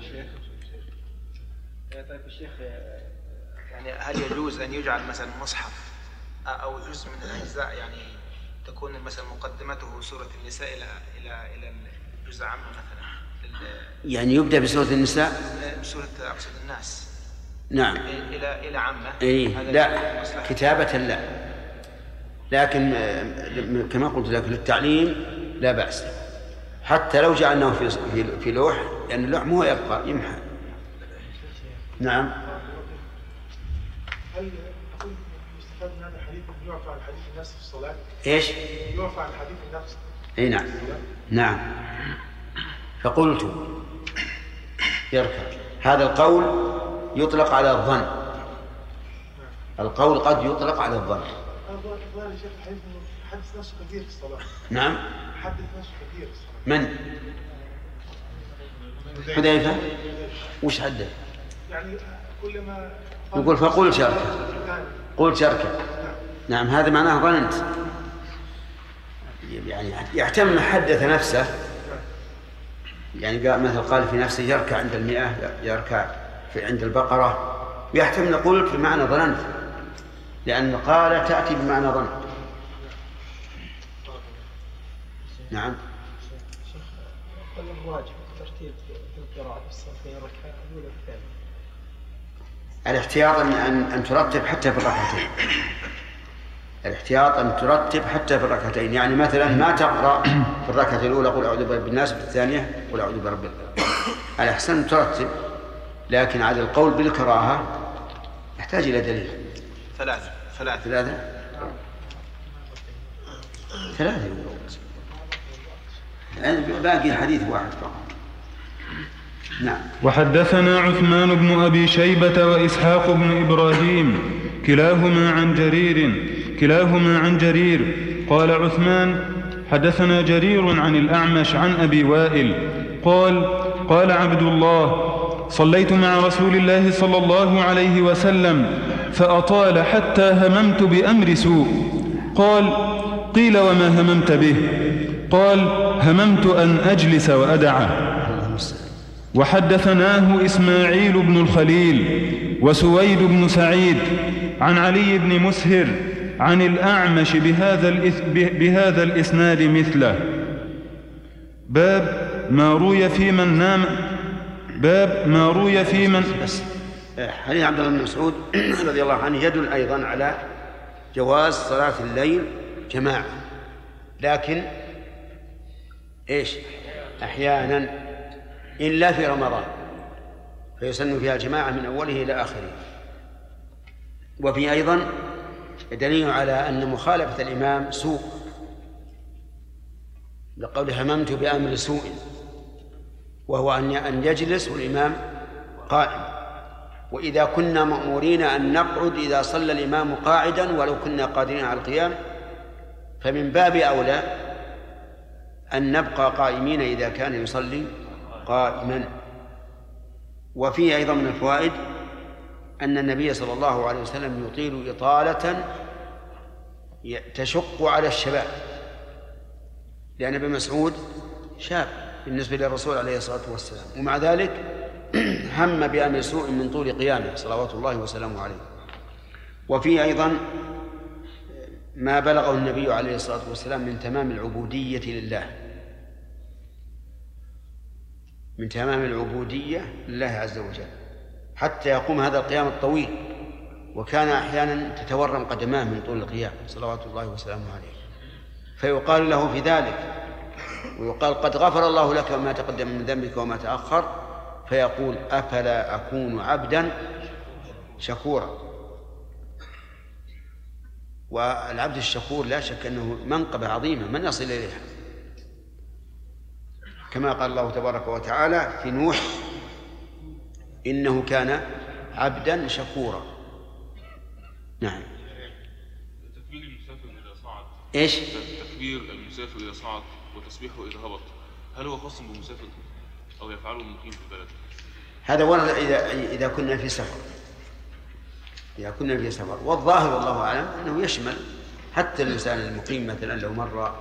طيب الشيخ، يعني هل يجوز أن يجعل مثلا مصحف أو جزء من الأجزاء يعني تكون مثلا مقدمته سورة النساء إلى إلى إلى الجزء عامة مثلا؟ يعني يبدأ بسورة النساء؟ بسورة أقصد الناس. نعم. إلى إلى عامة. إيه لا كتابة لا، لكن كما قلت لك للتعليم لا بأس، حتى لو جعلناه في في لوح، لأن اللوح مو يبقى يمحى. نعم. هل نقول يستفاد من هذا الحديث أن يعفى عن حديث النفس في الصلاة؟ إيش؟ يعفى عن حديث النفس. أي نعم. نعم. فقلت يركب هذا القول يطلق على الظن، القول قد يطلق على الظن. الظاهر يا شيخ الحديث حدث نفسه كثير في الصلاة. نعم. حدث نفسه كثير في الصلاة. من؟ حذيفة. وش حدث؟ يعني كلما يقول فقل شركة، قل شركة. نعم هذا معناه ظننت، يعني يحتمل حدث نفسه، يعني قال مثل قال في نفسه يركع عند المئة، يركع في عند البقرة، يحتمل نقول في معنى ظننت، لأن قال تأتي بمعنى ظن. نعم. هل الواجب ترتيب القراءة في الصفين ركعة الأولى والثانية؟ الاحتياط أن أن ترتب حتى في الركعتين. الاحتياط أن ترتب حتى في الركعتين، يعني مثلا ما تقرأ في الركعة الأولى قل أعوذ برب الناس، في الثانية قل أعوذ برب الفلق. الأحسن ترتب، لكن على القول بالكراهة يحتاج إلى دليل. ثلاثة ثلاثة ثلاثة ثلاثة باقي الحديث واحد فقط. نعم. وحدثنا عثمان بن أبي شيبة وإسحاق بن إبراهيم كلاهما عن جرير كلاهما عن جرير قال عثمان حدثنا جرير عن الأعمش عن أبي وائل قال قال عبد الله صليت مع رسول الله صلى الله عليه وسلم فأطال حتى هممت بأمر سوء. قال قيل وما هممت به؟ قال هممت أن أجلس وأدعه. وحدثناه إسماعيل بن الخليل وسويد بن سعيد عن علي بن مسهر عن الأعمش بهذا, بهذا الإسناد مثله. باب ما روي في من نام باب ما روي في من بس حديث عبد الله بن مسعود رضي الله عنه يدل أيضا على جواز صلاة الليل جماعة، لكن إيش أحيانا إلا في رمضان فيسن فيها الجماعة من أوله إلى آخره. وفي أيضا دليل على أن مخالفة الإمام سوء، لقول هممت بأمر سوء، وهو أن يجلس والإمام قائم. وإذا كنا مأمورين أن نقعد إذا صلى الإمام قاعدا ولو كنا قادرين على القيام، فمن باب أولى أن نبقى قائمين إذا كان يصلي قائما. وفيه أيضا من الفوائد أن النبي صلى الله عليه وسلم يطيل إطالة تشق على الشباب، لأن ابن مسعود شاب بالنسبة للرسول عليه الصلاة والسلام، ومع ذلك هم بأمر سوء من طول قيامه صلوات الله وسلامه عليه. وفيه أيضا ما بلغه النبي عليه الصلاة والسلام من تمام العبودية لله من تمام العبودية لله عز وجل حتى يقوم هذا القيام الطويل، وكان أحيانا تتورم قدماه من طول القيام صلوات الله وسلامه عليه، فيقال له في ذلك، ويقال قد غفر الله لك ما تقدم من ذنبك وما تأخر، فيقول أفلا أكون عبدا شكورا. والعبد الشكور لا شك أنه منقبة عظيمة من يصل إليها، كما قال الله تبارك وتعالى في نوح إنه كان عبدا شكورا. نعم. تكبير المسافر إذا صعد إيش؟ تكبير المسافر إذا صعد وتسبيحه إذا هبط، هل هو خاص بالمسافر أو يفعله المقيم في البلد؟ هذا ورد إذا إذا كنا في سفر إذا كنا في سفر والظاهر والله أعلم أنه يشمل حتى الإنسان المقيم، مثلا لو مر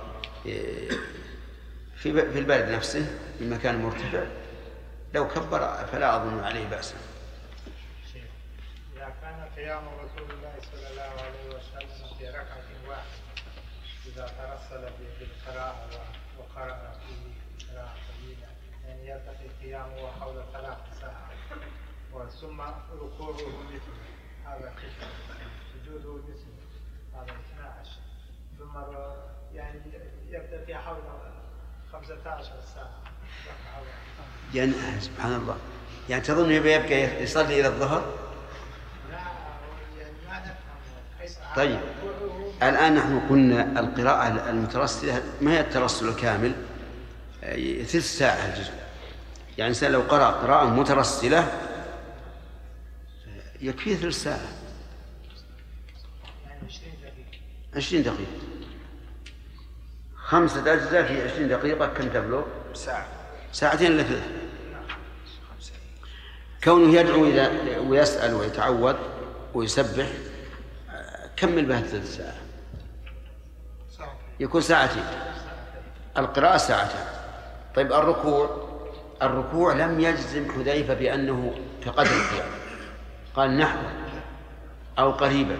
في في البلد نفسه في مكان مرتفع لو كبر فلا أظن عليه بأسا. إذا كان قيام رسول الله صلى الله عليه وسلم في ركعة واحدة إذا ترسل بالقراءة وقرأ فيه قراءة طويلة، يعني يلتقي قيامه حول ثلاث ساعات، ثم ركوعه مثل هذا قسم، سجوده مثل هذا اثنا عشر، ثم يعني يبدأ حول خمسة عشر ساعة. يعني سبحان الله، يعني تظن يبقى يصلي إلى الظهر؟ لا يعني ما نفهم. طيب الآن نحن قلنا القراءة المترسلة ما هي الترسل الكامل، ثلث ساعة الجزء، يعني إنسان لو قرأ قراءة مترسلة يكفيه ثلث ساعة، يعني عشرين دقيقة. عشرين دقيقة، خمسة أجزاء في عشرين دقيقة كم تبلغ؟ ساعة، ساعتين إلا ثلث. كونه يدعو إذا ويسأل ويتعوذ ويسبح كمل بها ثلث ساعة، يكون ساعتين. القراءة ساعتان. طيب الركوع الركوع لم يجزم حذيفة بأنه كقدر القيام، قال نحو أو قريبا.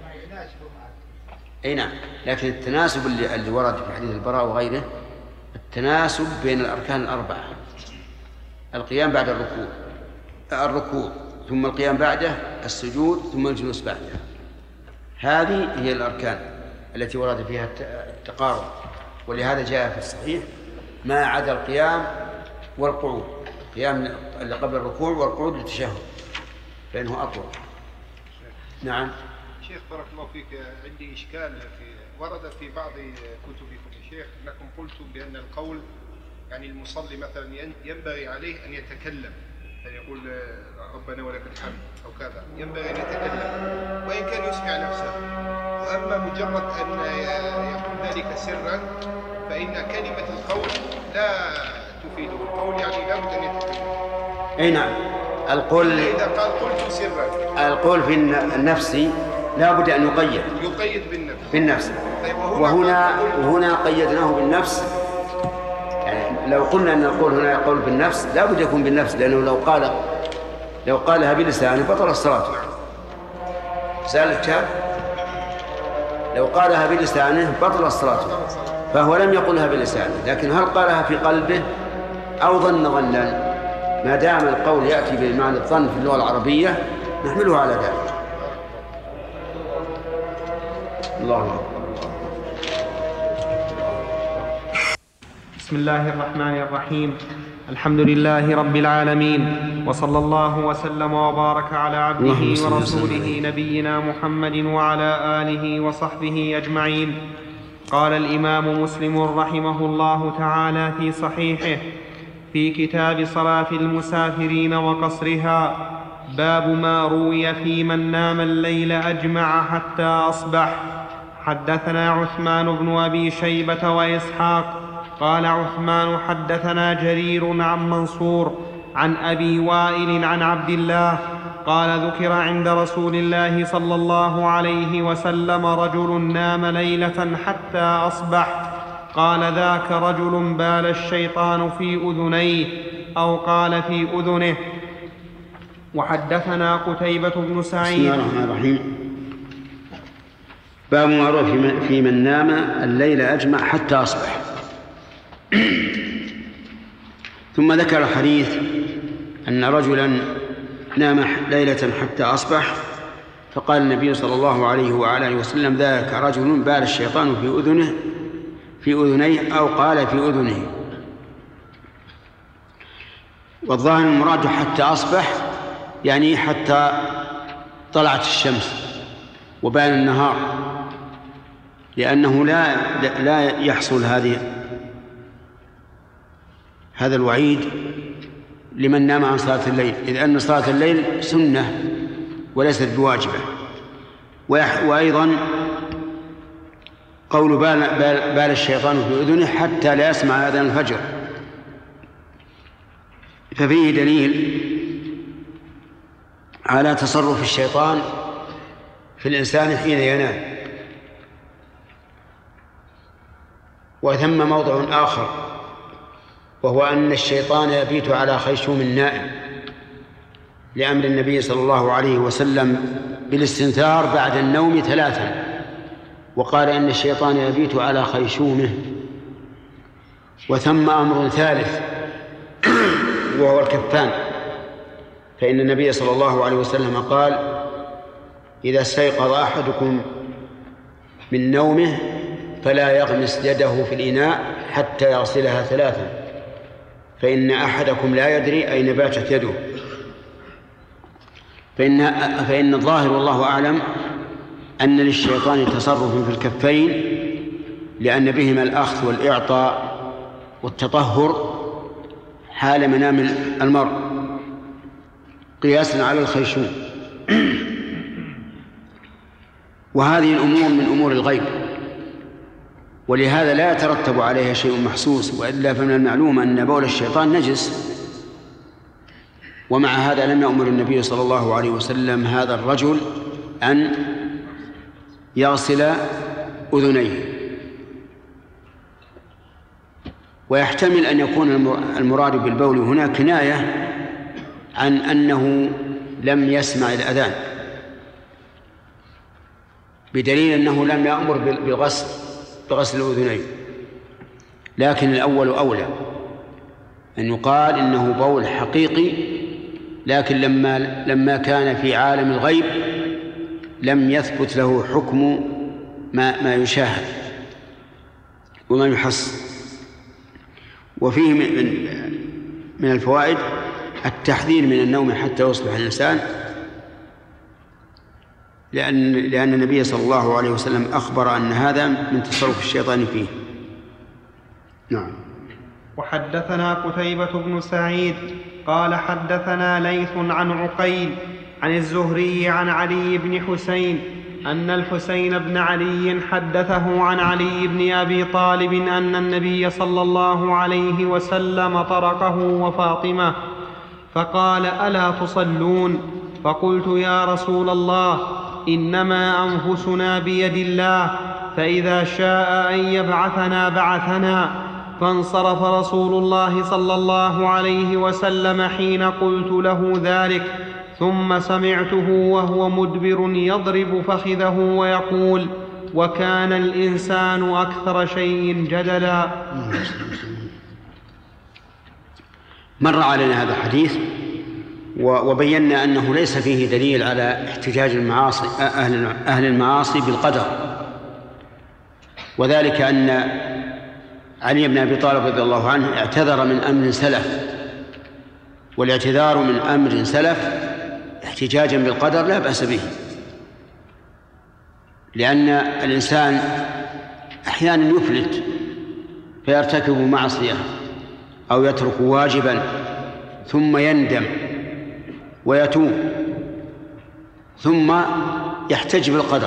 أي نعم، لكن التناسب اللي, اللي ورد في حديث البراء وغيره التناسب بين الأركان الأربعة، القيام بعد الركوع الركوع ثم القيام بعده، السجود ثم الجلوس بعده. هذه هي الأركان التي ورد فيها التقارب، ولهذا جاء في الصحيح ما عدا القيام والقعود، قيام اللي قبل الركوع والقعود للتشهد فإنه أطول. نعم شيخ بارك الله فيك، عندي إشكال في ورد في بعض كتبكم يا شيخ أنكم قلتم بأن القول يعني المصلي مثلا ينبغي عليه أن يتكلم، أن يقول ربنا ولك الحمد أو كذا، ينبغي أن يتكلم وإن كان يسمع نفسه، وأما مجرد أن يقول ذلك سرا فإن كلمة القول لا تفيده، القول يعني لا بد أن يتكلم. أي نعم، القول إذا قال قلت سرا، القول في النفس لا بد أن يقيد يقيد بالنفس بالنفس وهنا وهنا قيدناه بالنفس. يعني لو قلنا أن القول هنا يقول بالنفس لا بد يكون بالنفس، لأنه لو قال لو قالها بلسانه بطل الصلاة. سأل الكتاب لو قالها بلسانه بطل الصلاة، فهو لم يقلها بلسانه، لكن هل قالها في قلبه أو ظن ظنا؟ ما دام القول يأتي بمعنى الظن في اللغة العربية نحمله على ذلك. الله أكبر. بسم الله الرحمن الرحيم. الحمد لله رب العالمين، وصلى الله وسلم وبارك على عبده ورسوله نبينا محمد وعلى آله وصحبه أجمعين. قال الإمام مسلم رحمه الله تعالى في صحيحه في كتاب صلاة المسافرين وقصرها: باب ما روي في من نام الليل أجمع حتى أصبح. حدثنا عثمان بن أبي شيبة وإسحاق قال عثمان حدثنا جرير عن منصور عن أبي وائل عن عبد الله قال: ذكر عند رسول الله صلى الله عليه وسلم رجل نام ليلة حتى أصبح، قال: ذاك رجل بال الشيطان في أذنيه، أو قال في أذنه. وحدثنا قتيبة بن سعيد. بسم الله الرحمن الرحيم. باب ما روي في من نام الليل أجمع حتى أصبح. ثم ذكر حديث أن رجلا نام ليلة حتى أصبح، فقال النبي صلى الله عليه وآله وسلم: ذاك رجل بال الشيطان في أذنه في أذنيه أو قال في أذنه. والظاهر المراد حتى أصبح يعني حتى طلعت الشمس وبان النهار، لأنه لا لا يحصل هذه هذا الوعيد لمن نام عن صلاة الليل، إذ أن صلاة الليل سنة وليست بواجبة. وأيضا قول بال, بال, بال الشيطان في أذنه حتى لا يسمع أذان الفجر، ففيه دليل على تصرف الشيطان في الإنسان حين ينام. وثم موضع آخر، وهو أن الشيطان يبيت على خيشوم النائم، لأمر النبي صلى الله عليه وسلم بالاستنثار بعد النوم ثلاثا، وقال إن الشيطان يبيت على خيشومه. وثم أمر ثالث وهو الكفان، فإن النبي صلى الله عليه وسلم قال: إذا استيقظ أحدكم من نومه فلا يغمس يده في الإناء حتى يغسلها ثلاثا، فإن أحدكم لا يدري أين باتت يده. فإن, فإن الظاهر والله أعلم أن للشيطان تصرف في الكفين، لأن بهما الأخذ والإعطاء والتطهر حال منام المرء، قياسا على الخيشوم. وهذه الأمور من أمور الغيب، ولهذا لا يترتب عليها شيء محسوس، وإلا فمن المعلوم أن بول الشيطان نجس. ومع هذا لم يأمر النبي صلى الله عليه وسلم هذا الرجل أن يغسل أذنيه. ويحتمل أن يكون المراد بالبول هنا كناية عن أنه لم يسمع الأذان، بدليل أنه لم يأمر بالغسل بغسل الأذنين، لكن الأول أولى أن يقال إنه بول حقيقي، لكن لما لما كان في عالم الغيب لم يثبت له حكم ما ما يشاهد وما يحس. وفيه من من الفوائد التحذير من النوم حتى يصبح الإنسان، لأن لأن النبي صلى الله عليه وسلم أخبر أن هذا من تصرف الشيطان فيه. نعم. وحدثنا قتيبة بن سعيد قال حدثنا ليث عن عقيل عن الزهري عن علي بن حسين أن الحسين بن علي حدثه عن علي بن أبي طالب أن النبي صلى الله عليه وسلم طرقه وفاطمة فقال: ألا تصلون؟ فقلت: يا رسول الله، إنما أنفسنا بيد الله، فإذا شاء أن يبعثنا بعثنا. فانصرف رسول الله صلى الله عليه وسلم حين قلت له ذلك، ثم سمعته وهو مدبر يضرب فخذه ويقول: وكان الإنسان أكثر شيء جدلا. مر علينا هذا الحديث وبينا أنه ليس فيه دليل على احتجاج المعاصي أهل المعاصي بالقدر، وذلك أن علي بن أبي طالب رضي الله عنه اعتذر من أمر سلف، والاعتذار من أمر سلف احتجاجا بالقدر لا بأس به، لأن الإنسان أحيانا يفلت فيرتكب معصية أو يترك واجبا ثم يندم ويتوب ثم يحتج بالقدر،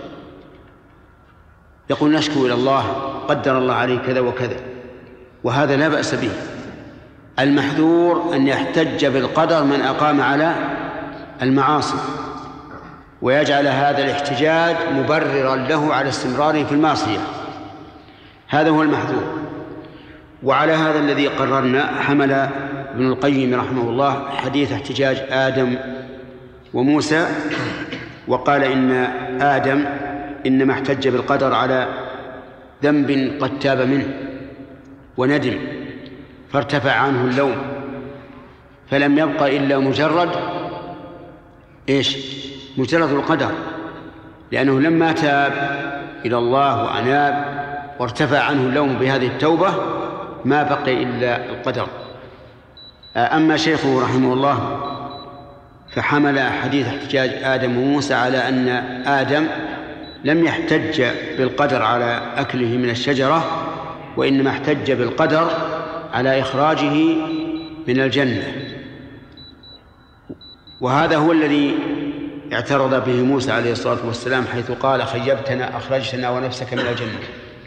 يقول: نشكو إلى الله، قدر الله عليه كذا وكذا، وهذا لا بأس به. المحذور أن يحتج بالقدر من أقام على المعاصي ويجعل هذا الاحتجاج مبررا له على استمراره في المعصية، هذا هو المحذور. وعلى هذا الذي قررنا حمل ابن القيم رحمه الله حديث احتجاج آدم وموسى، وقال إن آدم إنما احتج بالقدر على ذنب قد تاب منه وندم فارتفع عنه اللوم، فلم يبق إلا مجرد إيش؟ مجرد القدر، لأنه لما تاب إلى الله وأناب وارتفع عنه اللوم بهذه التوبة ما بقي إلا القدر. أما شيخه رحمه الله فحمل حديث احتجاج آدم وموسى على أن آدم لم يحتج بالقدر على أكله من الشجرة، وإنما احتج بالقدر على إخراجه من الجنة، وهذا هو الذي اعترض به موسى عليه الصلاة والسلام حيث قال: خيبتنا أخرجتنا ونفسك من الجنة.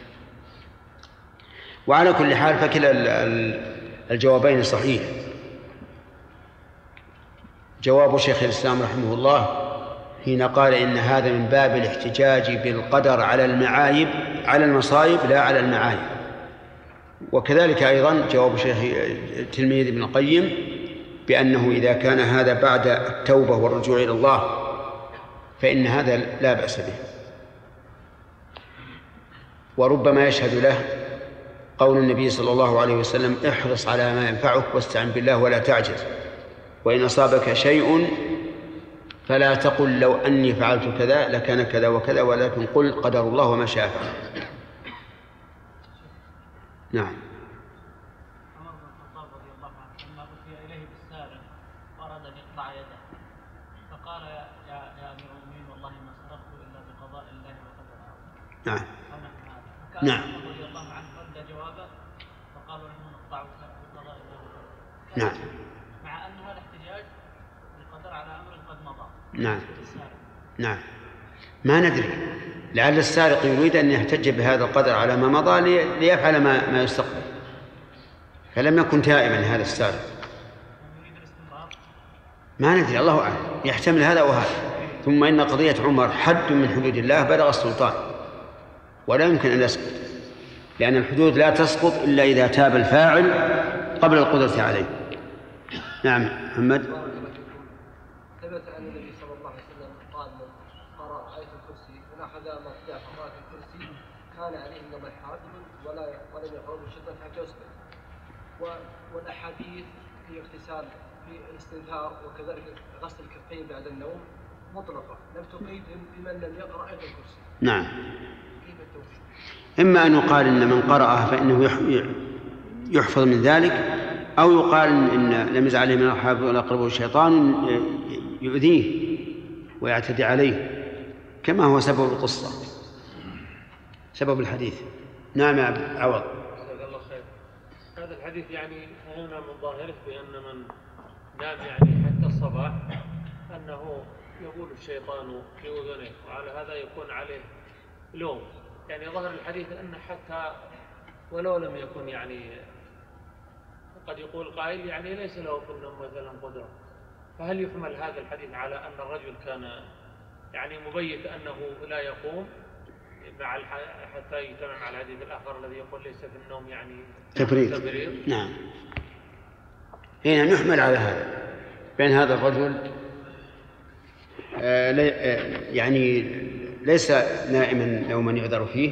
وعلى كل حال فكلا الجوابين صحيح. جواب شيخ الإسلام رحمه الله حين قال إن هذا من باب الاحتجاج بالقدر على المعايب على المصائب لا على المعايب. وكذلك أيضا جواب شيخ تلميذ ابن القيم بأنه إذا كان هذا بعد التوبة والرجوع إلى الله فإن هذا لا بأس به. وربما يشهد له قول النبي صلى الله عليه وسلم: احرص على ما ينفعك واستعن بالله ولا تعجز، وإن أصابك شيء فلا تقل لو أني فعلت كذا لكان كذا وكذا، ولكن قل قدر الله وما شاء فعل. نعم. عمر بن الخطاب رضي الله عنه لما أتي إليه بالسارق وأراد أن يقطع يده فقال: يا يا أمير المؤمنين والله ما سرقت إلا بقضاء الله وقدره. نعم. فكان نعم. رضي الله عنه رد جوابه فقالوا: نحن نقطع بقضاء الله وقدره. نعم. مع أن هذا احتجاج بالقدر على أمر قد مضى. نعم. نعم. ما ندري، لعل السارق يريد أن يحتج بهذا القدر على ما مضى ليفعل ما ما يستقبل، فلم يكن تائبا هذا السارق. ما ندري، الله أعلم، يحتمل هذا وهذا. ثم إن قضية عمر حد من حدود الله بلغ السلطان ولا يمكن أن يسكت. لأن الحدود لا تسقط إلا إذا تاب الفاعل قبل القدرة عليه. نعم محمد. ثبت عن النبي صلى الله عليه وسلم قال من قرأ آية الكرسي من أخذ مفتاح آية الكرسي كان عليه نوم حاكم ولا ولم يقرب الشيطان حتى يصبح. والأحاديث في اغتسال في الاستنثار وكذلك غسل الكفين بعد النوم مطلقة لم تقيد بمن لم يقرأ آية الكرسي. نعم. إما أن يقال إن من قرأها فإنه يحفظ من ذلك، أو يقال إن لم يزع عليه من الحافظ ولا يقربه الشيطان يؤذيه ويعتدي عليه، كما هو سبب القصة سبب الحديث. نعم يا عوض. جزاك الله خير. هذا الحديث يعني فهمنا من ظاهره بأن من نام يعني حتى الصباح أنه يقول الشيطان في أذنه، وعلى هذا يكون عليه لوم. يعني ظهر الحديث أن حتى ولو لم يكن يعني قد يقول قائل يعني ليس له في النوم مثلا قدرة، فهل يحمل هذا الحديث على أن الرجل كان يعني مبيت أنه لا يقوم مع حتى يتمم على الحديث الآخر الذي يقول ليس في النوم يعني تبرير؟ نعم. هنا نحمل على هذا، بأن هذا الرجل آه لي آه يعني ليس نائما نوما يعذر فيه.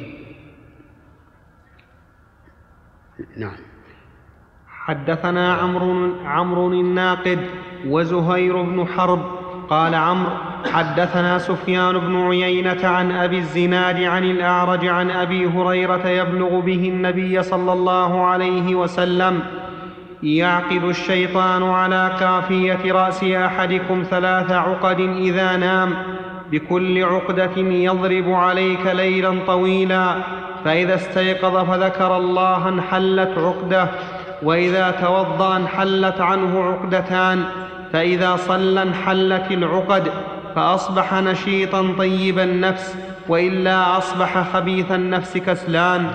نعم. حدثنا عمرو عمرو الناقد وزهير بن حرب قال عمرو حدثنا سفيان بن عيينة عن أبي الزناد عن الأعرج عن أبي هريرة يبلغ به النبي صلى الله عليه وسلم: يعقد الشيطان على كافية رأس أحدكم ثلاث عقد إذا نام، بكل عقدة يضرب عليك ليلا طويلا، فإذا استيقظ فذكر الله انحلت عقدة، وإذا توضأ انحلت عنه عقدتان، فإذا صلى انحلت العقد، فأصبح نشيطا طيب النفس، وإلا أصبح خبيث النفس كسلان.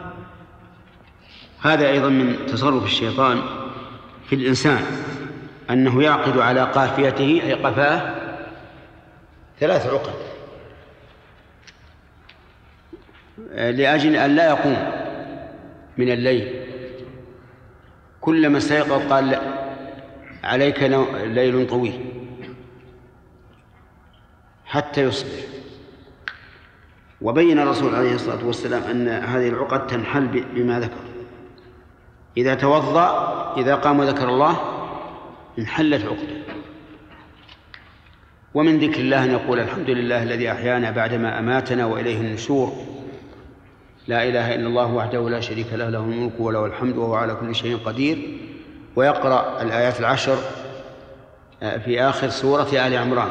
هذا أيضا من تصرف الشيطان في الإنسان، أنه يعقد على قافيته أي قفاه ثلاث عقد لأجل أن لا يقوم من الليل. كلما استيقظ قال عليك ليل طويل حتى يصبح. وبين الرسول عليه الصلاة والسلام أن هذه العقد تنحل بما ذكر: إذا توضأ إذا قام وذكر الله انحلت عقده. ومن ذكر الله نقول الحمد لله الذي أحيانا بعدما أماتنا وإليه النشور، لا إله إلا الله وحده لا شريك له، له الملك وله الحمد وهو على كل شيء قدير، ويقرأ الآيات العشر في آخر سورة آل عمران.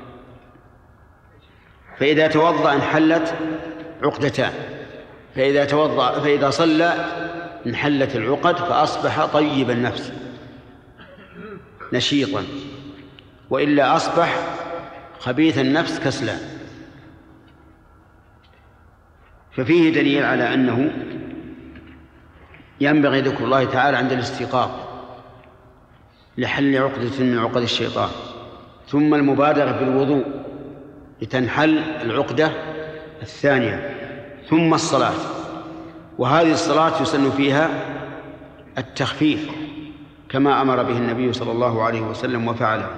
فإذا توضأ انحلت عقدتان، فإذا توضأ فإذا صلى انحلت العقد، فأصبح طيب النفس نشيطا، وإلا أصبح خبيث النفس كسلان. ففيه دليل على أنه ينبغي ذكر الله تعالى عند الاستيقاظ لحل عقدة من عقد الشيطان، ثم المبادرة بالوضوء لتنحل العقدة الثانية، ثم الصلاة. وهذه الصلاة يسن فيها التخفيف كما أمر به النبي صلى الله عليه وسلم وفعله.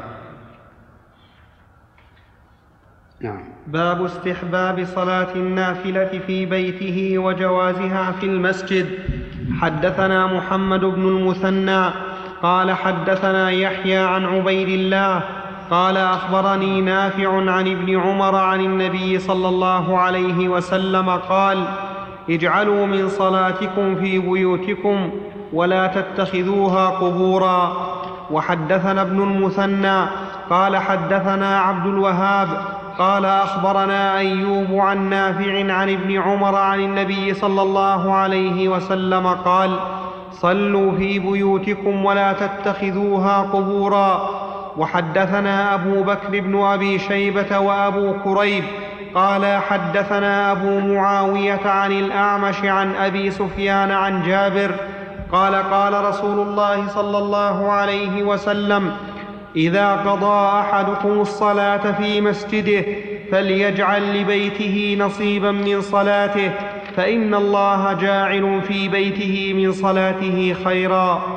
نعم. باب استحباب صلاة النافلة في بيته وجوازها في المسجد. حدثنا محمد بن المثنى قال حدثنا يحيى عن عبيد الله قال أخبرني نافع عن ابن عمر عن النبي صلى الله عليه وسلم قال: اجعلوا من صلاتكم في بيوتكم ولا تتخذوها قبورا. وحدثنا ابن المثنى قال حدثنا عبد الوهاب قال أخبرنا أيوب عن نافع عن ابن عمر عن النبي صلى الله عليه وسلم قال: صلوا في بيوتكم ولا تتخذوها قبورا. وحدثنا أبو بكر بن أبي شيبة وأبو كريب قال حدثنا أبو معاوية عن الأعمش عن أبي سفيان عن جابر قال: قال رسول الله صلى الله عليه وسلم: إذا قضى أحدكم الصلاة في مسجده فليجعل لبيته نصيبا من صلاته، فإن الله جاعل في بيته من صلاته خيرا.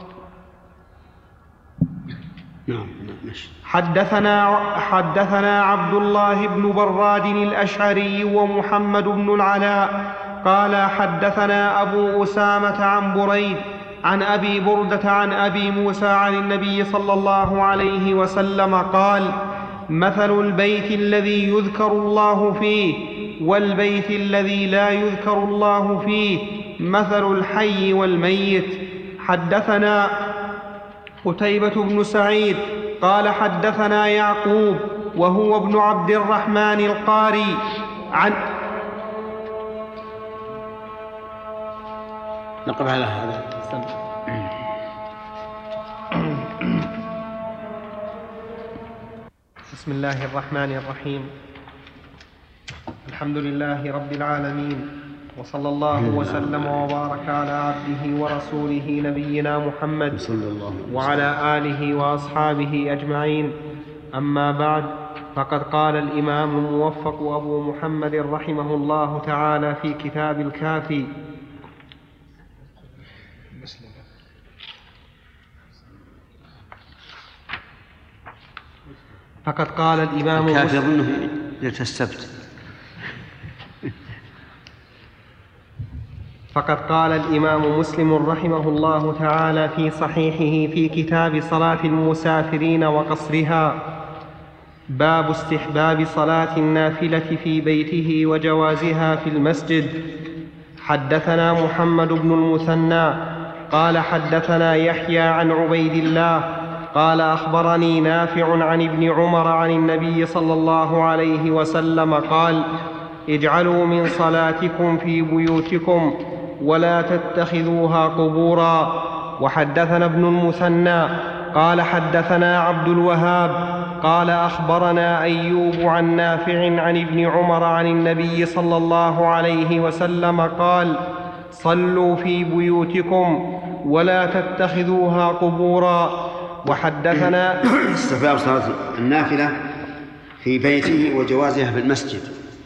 حدثنا حدثنا عبد الله بن براد الأشعري ومحمد بن العلاء قال حدثنا أبو أسامة عن بريد عن أبي بردة عن أبي موسى عن النبي صلى الله عليه وسلم قال: مثل البيت الذي يذكر الله فيه والبيت الذي لا يذكر الله فيه مثل الحي والميت. حدثنا قتيبة بن سعيد قال حدثنا يعقوب وهو ابن عبد الرحمن القاري عن نقف على هذا. بسم الله الرحمن الرحيم. الحمد لله رب العالمين، وصلى الله وسلم وبارك على عبده ورسوله نبينا محمد وعلى آله وأصحابه أجمعين. أما بعد، فقد قال الإمام الموفق أبو محمد رحمه الله تعالى في كتاب الكافي: فقد قال الإمام الكافي أظنه ليلة السبت. فقد قال الإمام مسلم رحمه الله تعالى في صحيحه في كتاب صلاة المسافرين وقصرها: باب استحباب صلاة النافلة في بيته وجوازها في المسجد. حدثنا محمد بن المثنى قال حدثنا يحيى عن عبيد الله قال أخبرني نافع عن ابن عمر عن النبي صلى الله عليه وسلم قال: اجعلوا من صلاتكم في بيوتكم ولا تتخذوها قبورا. وحدثنا ابن المثنى قال حدثنا عبد الوهاب قال أخبرنا أيوب عن نافع عن ابن عمر عن النبي صلى الله عليه وسلم قال: صلوا في بيوتكم ولا تتخذوها قبورا. وحدثنا استحباب صلاة النافلة في بيته وجوازها في المسجد.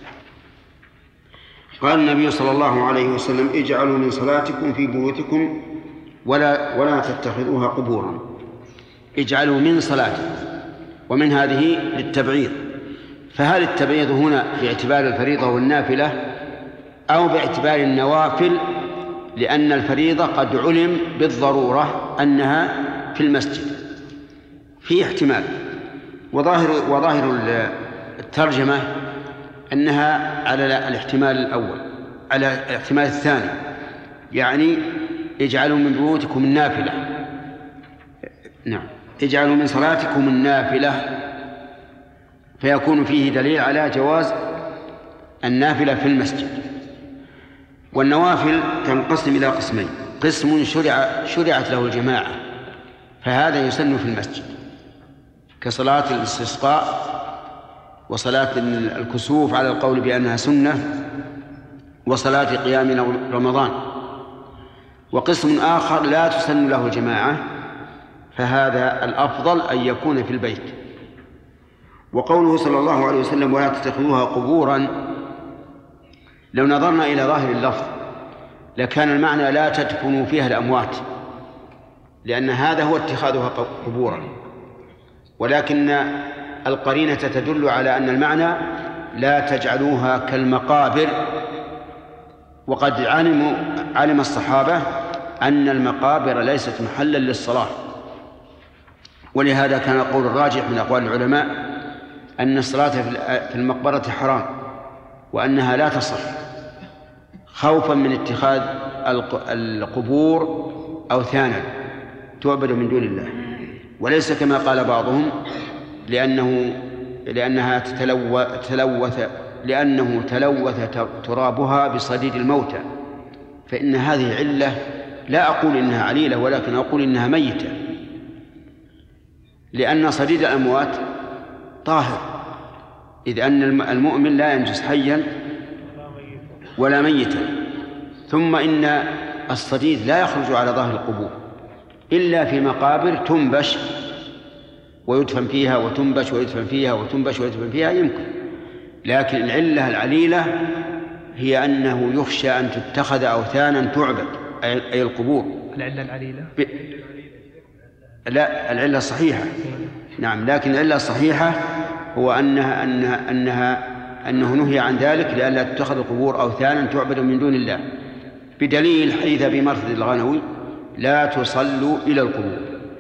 قال النبي صلى الله عليه وسلم: اجعلوا من صلاتكم في بيوتكم ولا ولا تتخذوها قبورا. اجعلوا من صلاتكم، ومن هذه للتبعيض. فهل التبعيض هنا باعتبار الفريضة والنافلة أو باعتبار النوافل؟ لأن الفريضة قد علم بالضرورة أنها في المسجد، في احتمال. وظاهر وظاهر الترجمة أنها على الاحتمال الأول، على الاحتمال الثاني، يعني اجعلوا من بيوتكم النافلة. نعم، اجعلوا من صلاتكم النافلة، فيكون فيه دليل على جواز النافلة في المسجد. والنوافل تنقسم إلى قسمين: قسم شرع شرعت له الجماعة، فهذا يسن في المسجد كصلاة الاستسقاء وصلاة الكسوف على القول بأنها سنة وصلاة قيام رمضان. وقسم آخر لا تسن له الجماعة، فهذا الأفضل أن يكون في البيت. وقوله صلى الله عليه وسلم: ولا تتخذوها قبورا، لو نظرنا إلى ظاهر اللفظ لكان المعنى لا تدفنوا فيها الأموات، لأن هذا هو اتخاذها قبورا، ولكن القرينة تدل على أن المعنى لا تجعلوها كالمقابر. وقد علموا علم الصحابة أن المقابر ليست محلا للصلاة، ولهذا كان القول الراجح من أقوال العلماء أن الصلاة في المقبرة حرام، وأنها لا تصح، خوفا من اتخاذ القبور أوثانا تعبد من دون الله، وليس كما قال بعضهم لأنه لأنها تلوث لأنه تلوث ترابها بصديد الموتى. فإن هذه علة، لا أقول إنها عليلة ولكن أقول إنها ميتة، لأن صديد الأموات طاهر، إذ أن المؤمن لا ينجس حيا ولا ميتا. ثم إن الصديد لا يخرج على ظاهر القبور إلا في مقابر تنبش ويدفن فيها وتنبش ويدفن فيها وتنبش ويدفن فيها، يمكن. لكن العلة العليلة هي أنه يخشى أن تتخذ أوثانا تعبد، أي القبور. العلة العليلة ب... لا، العلة الصحيحة. نعم، لكن العلة الصحيحة هو أنها أنها أنها أنه نهي عن ذلك لئلا تتخذ القبور أوثانا تعبد من دون الله، بدليل حديث أبي مرثد الغنوي: لا تصلوا إلى القبور.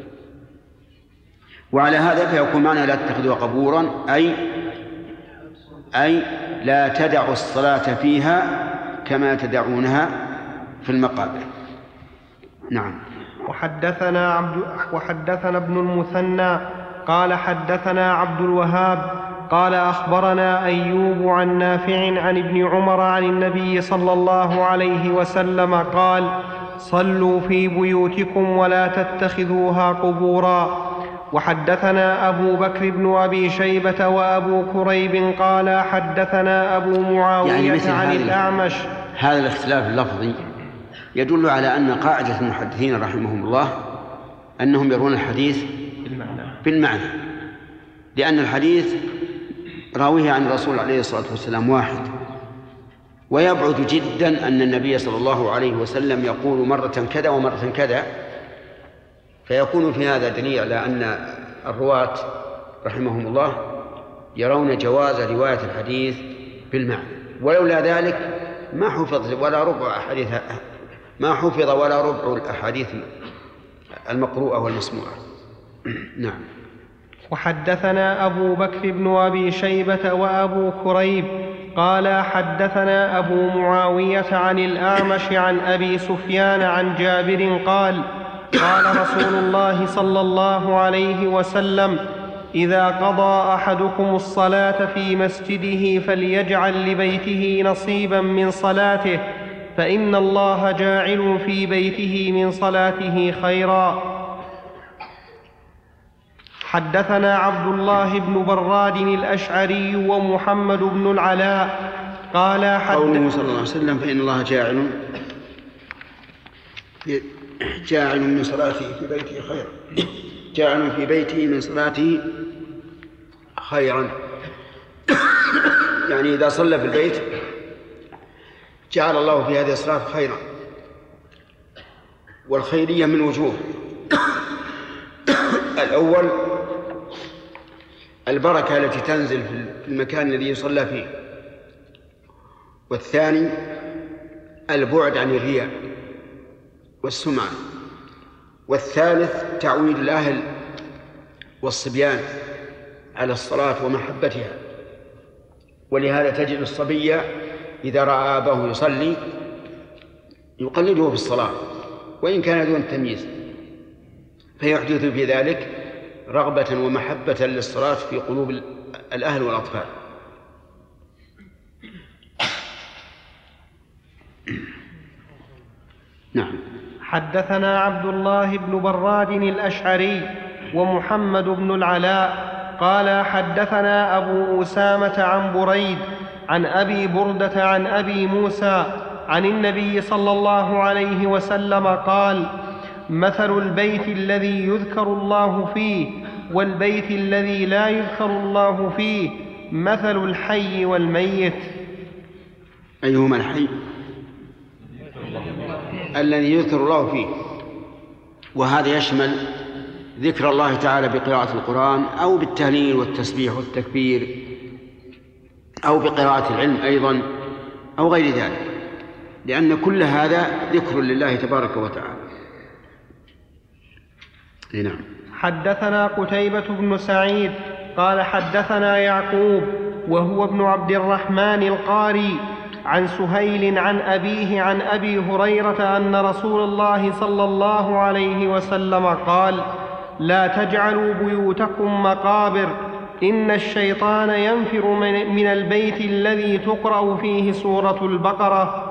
وعلى هذا فيكون معنى لا تتخذوا قبورا أي أي لا تدعوا الصلاة فيها كما تدعونها في المقابر. نعم. وحدثنا عبد وحدثنا ابن المثنى قال حدثنا عبد الوهاب قال أخبرنا أيوب عن نافع عن ابن عمر عن النبي صلى الله عليه وسلم قال: صلوا في بيوتكم ولا تتخذوها قبورا. وحدثنا أبو بكر بن أبي شيبة وأبو كريب قال حدثنا أبو معاوية يعني عن الأعمش. هذا الاختلاف اللفظي يدل على أن قاعدة المحدثين رحمهم الله أنهم يرون الحديث بالمعنى، لأن الحديث راويه عن الرسول عليه الصلاة والسلام واحد، ويبعد جدا أن النبي صلى الله عليه وسلم يقول مرة كذا ومرة كذا، فيكون في هذا دليل على أن الرواة رحمهم الله يرون جواز رواية الحديث بالمعنى، ولولا ذلك ما حفظ ولا ربع أحاديث ما حفظ ولا ربع الأحاديث المقروءة والمسموعة. نعم. وحدثنا أبو بكر بن أبي شيبة وأبو كريب قال حدثنا أبو معاوية عن الأعمش عن أبي سفيان عن جابر قال: قال رسول الله صلى الله عليه وسلم: إذا قضى أحدكم الصلاة في مسجده فليجعل لبيته نصيبا من صلاته، فإن الله جاعل في بيته من صلاته خيرا. حدثنا عبد الله بن براد الأشعري ومحمد بن العلاء قال حد... قوله صلى الله عليه وسلم: فإن الله جاعل جاعل من صلاته في بيته خيرا، جاعل في بيته من صلاته خيرا، يعني إذا صلى في البيت جعل الله في هذه الصلاة خيرا. والخيرية من وجوه: الأول البركة التي تنزل في المكان الذي يصلى فيه، والثاني البعد عن الرياء والسمعة، والثالث تعويد الأهل والصبيان على الصلاة ومحبتها. ولهذا تجد الصبي إذا رأى أباه يصلي يقلده في الصلاة وإن كان دون تمييز، فيحدث في ذلك رغبة ومحبة للصلاة في قلوب الأهل والأطفال. نعم. حدثنا عبد الله بن براد الأشعري ومحمد بن العلاء قال حدثنا أبو أسامة عن بريد عن أبي بردة عن أبي موسى عن النبي صلى الله عليه وسلم قال: مثل البيت الذي يذكر الله فيه والبيت الذي لا يذكر الله فيه مثل الحي والميت. أيهما الحي؟ الذي يذكر الله فيه، وهذا يشمل ذكر الله تعالى بقراءة القرآن أو بالتهليل والتسبيح والتكبير أو بقراءة العلم أيضا أو غير ذلك، لأن كل هذا ذكر لله تبارك وتعالى. نعم. حدثنا قتيبة بن سعيد قال حدثنا يعقوب وهو ابن عبد الرحمن القاري عن سهيل عن أبيه عن أبي هريرة أن رسول الله صلى الله عليه وسلم قال: لا تجعلوا بيوتكم مقابر، إن الشيطان ينفر من البيت الذي تقرأ فيه سورة البقرة.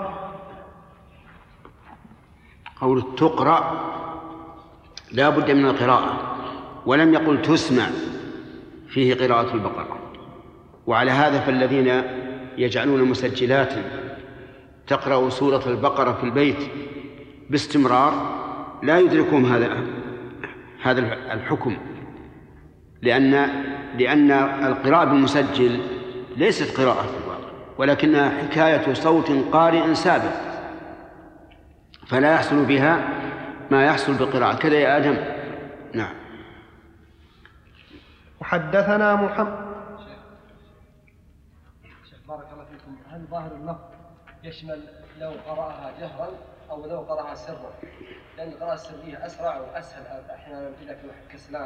قول تقرأ لا بد من القراءة، ولم يقل تسمع فيه قراءة البقرة. وعلى هذا فالذين يجعلون مسجلات تقرأ سورة البقرة في البيت باستمرار لا يدركهم هذا هذا الحكم، لأن لأن القراءة بالمسجل ليست قراءة في الواقع، ولكنها حكاية صوت قارئ سابق، فلا يحصل بها ما يحصل بقراءة كذا يا آدم. نعم. وحدثنا محمد. شيخ بارك الله فيكم، هل ظاهر اللفظ يشمل لو قرأها جهرا أو لو قرأها سرا؟ لأن القراءة السرية أسرع وأسهل أحيانا إذا كان كسلان،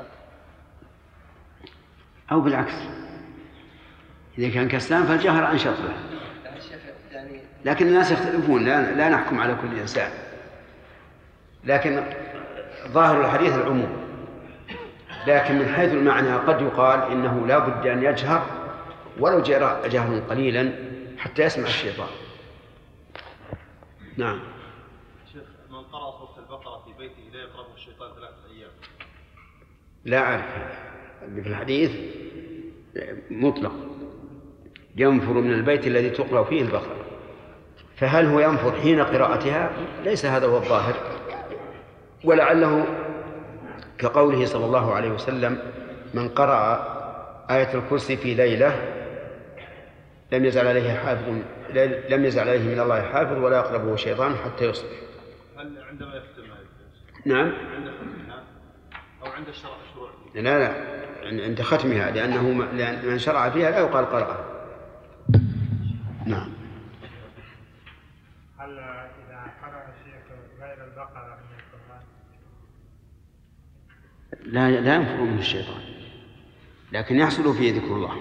أو بالعكس إذا كان كسلان فالجهر أنشط له. يعني لكن الناس يختلفون، لا, لا نحكم على كل إنسان، لكن ظاهر الحديث العموم. لكن من حيث المعنى قد يقال إنه لا بد أن يجهر ولو جرى جهرا قليلا حتى يسمع الشيطان. نعم. شيخ، من قرأ سورة البقرة في بيته لا يقربه الشيطان ثلاثة أيام. لا أعرف اللي في الحديث مطلق، ينفر من البيت الذي تقرأ فيه البقرة، فهل هو ينفر حين قراءتها؟ ليس هذا هو الظاهر، ولعله كقوله صلى الله عليه وسلم: من قرأ آية الكرسي في ليلة لم يزل عليه حافظ لم يزل عليه من الله حافظ ولا يقربه شيطان حتى يصبح. هل عندما يختمها؟ نعم. عند ختمها أو عند الشروع؟ لا لا عند ختمها، لأنه من شرع فيها لا يقال قرأ. نعم. هل إذا قرأ الشيخ غير البقرة من القرآن؟ لا لا ينفر منه الشيطان، لكن يحصل فيه ذكر الله.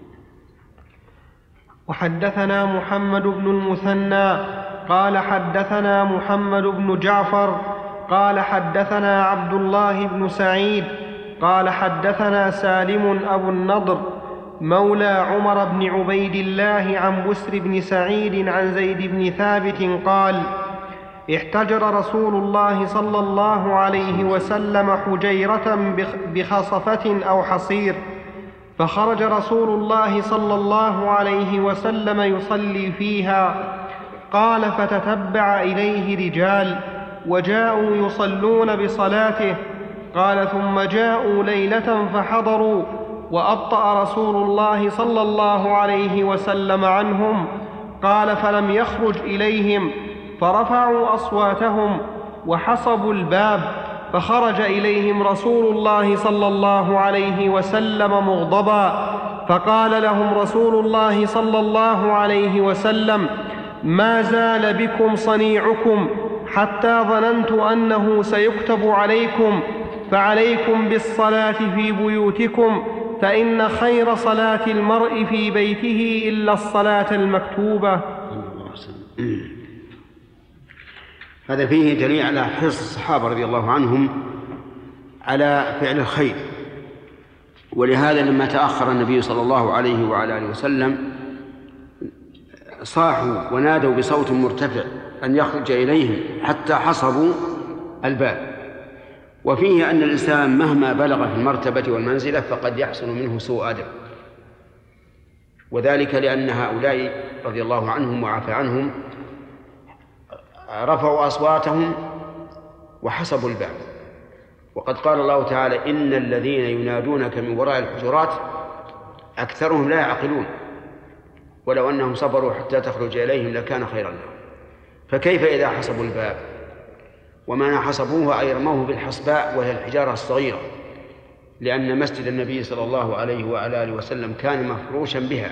وحدثنا محمد بن المثنى قال حدثنا محمد بن جعفر قال حدثنا عبد الله بن سعيد قال حدثنا سالم أبو النضر مولى عمر بن عبيد الله عن بسر بن سعيد عن زيد بن ثابت قال: احتجر رسول الله صلى الله عليه وسلم حجيرة بخصفة أو حصير، فخرج رسول الله صلى الله عليه وسلم يصلي فيها. قال: فتتبع إليه رجال وجاءوا يصلون بصلاته. قال: ثم جاءوا ليلة فحضروا وأبطأ رسول الله صلى الله عليه وسلم عنهم. قال: فلم يخرج إليهم فرفعوا أصواتهم وحصبوا الباب، فخرج إليهم رسول الله صلى الله عليه وسلم مغضبا، فقال لهم رسول الله صلى الله عليه وسلم: ما زال بكم صنيعكم حتى ظننت أنه سيكتب عليكم، فعليكم بالصلاة في بيوتكم، فإن خير صلاة المرء في بيته إلا الصلاة المكتوبة. هذا فيه دليل على حرص الصحابة رضي الله عنهم على فعل الخير، ولهذا لما تأخر النبي صلى الله عليه وعلى آله وسلم صاحوا ونادوا بصوت مرتفع أن يخرج إليهم حتى حصبوا الباب. وفيه أن الإنسان مهما بلغ في المرتبة والمنزلة فقد يحصل منه سوء أدب، وذلك لأن هؤلاء رضي الله عنهم وعفى عنهم رفعوا أصواتهم وحصبوا الباب. وقد قال الله تعالى: إن الذين ينادونك من وراء الحجرات أكثرهم لا يعقلون ولو أنهم صبروا حتى تخرج إليهم لكان خيرا لهم. فكيف إذا حصبوا الباب؟ وما حصبوه أي رموه بالحصباء وهي الحجارة الصغيرة، لأن مسجد النبي صلى الله عليه وعلى آله وسلم كان مفروشا بها،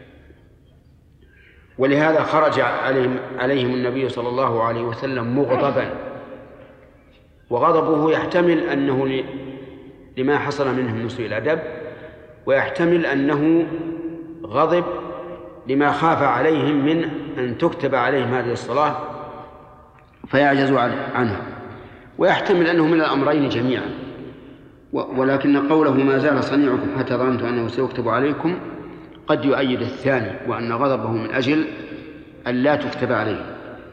ولهذا خرج عليهم, عليهم النبي صلى الله عليه وسلم مغضبا، وغضبه يحتمل أنه لما حصل منه من سوء الأدب، ويحتمل أنه غضب لما خاف عليهم من أن تكتب عليهم هذه الصلاة فيعجزوا عنها، ويحتمل أنه من الأمرين جميعا. ولكن قوله ما زال صنيعكم حتى ظننت أنه سيكتب عليكم قد يؤيد الثاني، وأن غضبه من أجل أن لا تكتب عليه.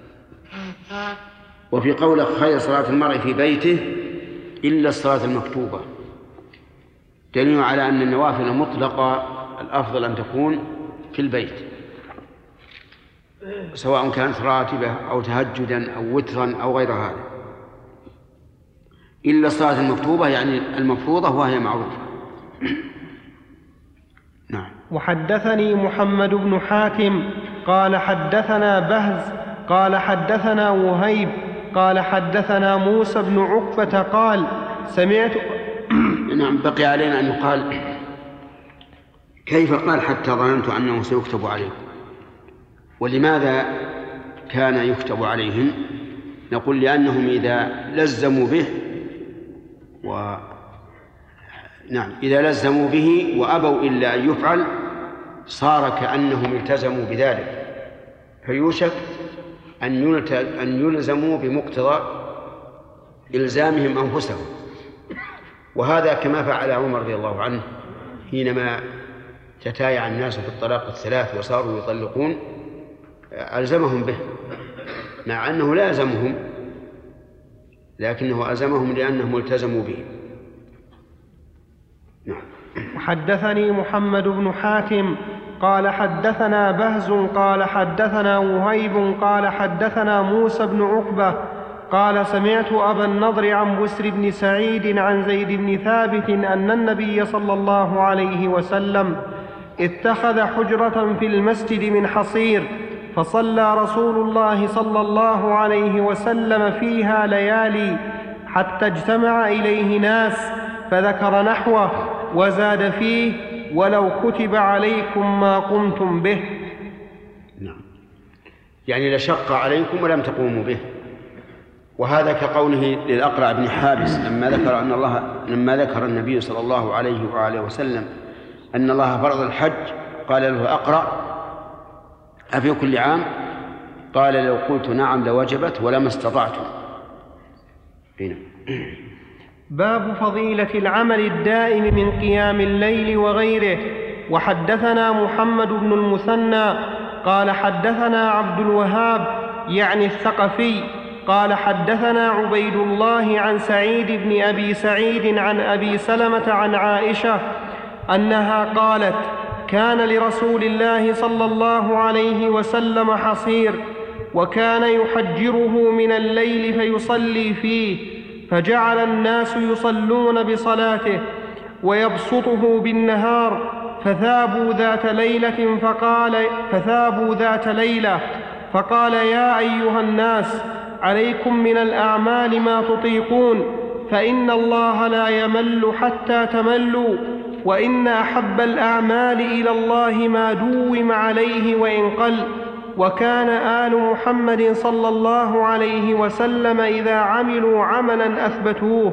وفي قوله خير صلاة المرء في بيته إلا الصلاة المكتوبة دليل على أن النوافل مطلقة الأفضل أن تكون في البيت، سواء كانت راتبة أو تهجدا أو وترا أو غير هذا، إلا الصلاة المكتوبة يعني المفروضة وهي معروفة. نعم. وحدثني محمد بن حاتم قال حدثنا بهز قال حدثنا وهيب قال حدثنا موسى بن عقبة قال سمعت نعم. بقي علينا أن يقال كيف قال حتى ظننت أنه سيكتب عليكم، ولماذا كان يكتب عليهم؟ نقول لأنهم إذا لزموا به و نعم إذا لزموا به وأبوا إلا أن يفعل صار كأنهم التزموا بذلك، فيوشك أن أن يلزموا بمقتضى إلزامهم أنفسهم. وهذا كما فعل عمر رضي الله عنه حينما تتايع الناس في الطلاق الثلاث وصاروا يطلقون، ألزمهم به مع أنه لا ألزمهم، لكنه ألزمهم لأنهم التزموا به. نعم. وحدثني محمد بن حاتم قال حدثنا بهز قال حدثنا وهيب قال حدثنا موسى بن عقبة قال سمعت أبا النضر عن بسر بن سعيد عن زيد بن ثابت أن النبي صلى الله عليه وسلم اتخذ حجرة في المسجد من حصير، فصلى رسول الله صلى الله عليه وسلم فيها ليالي حتى اجتمع إليه ناس، فذكر نحوه وزاد فيه ولو كتب عليكم ما قمتم به. نعم. يعني لشق عليكم ولم تقوموا به. وهذا كقوله للأقرع بن حابس لما ذكر أن الله لما ذكر النبي صلى الله عليه وآله وسلم أن الله فرض الحج قال له أقرع أفي كل عام؟ قال لو قلت نعم لوجبت ولما استطعت. هنا. باب فضيلة العمل الدائم من قيام الليل وغيره. وحدثنا محمد بن المثنى قال حدثنا عبد الوهاب يعني الثقفي قال حدثنا عبيد الله عن سعيد بن أبي سعيد عن أبي سلمة عن عائشة أنها قالت كان لرسول الله صلى الله عليه وسلم حصير وكان يحجره من الليل فيصلي فيه، فجعل الناس يصلون بصلاته ويبسطه بالنهار، فثابوا ذات ليلة فقال فثابوا ذات ليلة فقال يا أيها الناس عليكم من الأعمال ما تطيقون، فإن الله لا يمل حتى تملوا، وإن أحب الأعمال إلى الله ما دوم عليه وإن قل. وكان آل محمد صلى الله عليه وسلم إذا عملوا عملا أثبتوه.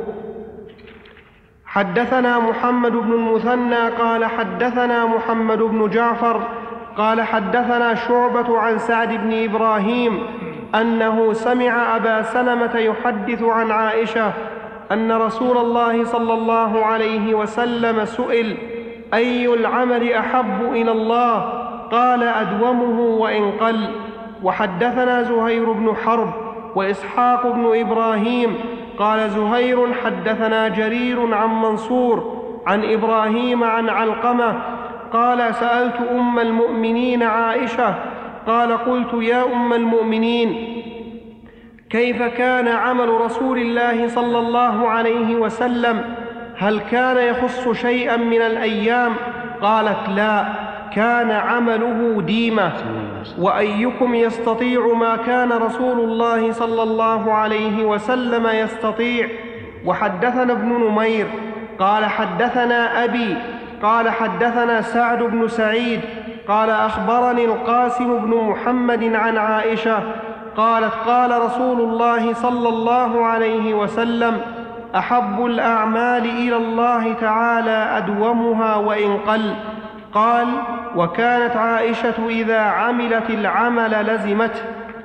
حدثنا محمد بن المثنى قال حدثنا محمد بن جعفر قال حدثنا شعبة عن سعد بن إبراهيم أنه سمع أبا سلمة يحدث عن عائشة أن رسول الله صلى الله عليه وسلم سئل أي العمل أحب إلى الله؟ قال أدومه وإن قل. وحدثنا زهير بن حرب وإسحاق بن إبراهيم قال زهير حدثنا جرير عن منصور عن إبراهيم عن علقمة قال سألت أم المؤمنين عائشة قال قلت يا أم المؤمنين كيف كان عمل رسول الله صلى الله عليه وسلم؟ هل كان يخص شيئا من الأيام؟ قالت لا، كان عمله ديمة. وأيكم يستطيع ما كان رسول الله صلى الله عليه وسلم يستطيع؟ وحدثنا ابن نمير قال حدثنا أبي قال حدثنا سعد بن سعيد قال أخبرني القاسم بن محمد عن عائشة قالت قال رسول الله صلى الله عليه وسلم أحب الأعمال إلى الله تعالى أدومها وإن قل. قال وكانت عائشة إذا عملت العمل لزمته.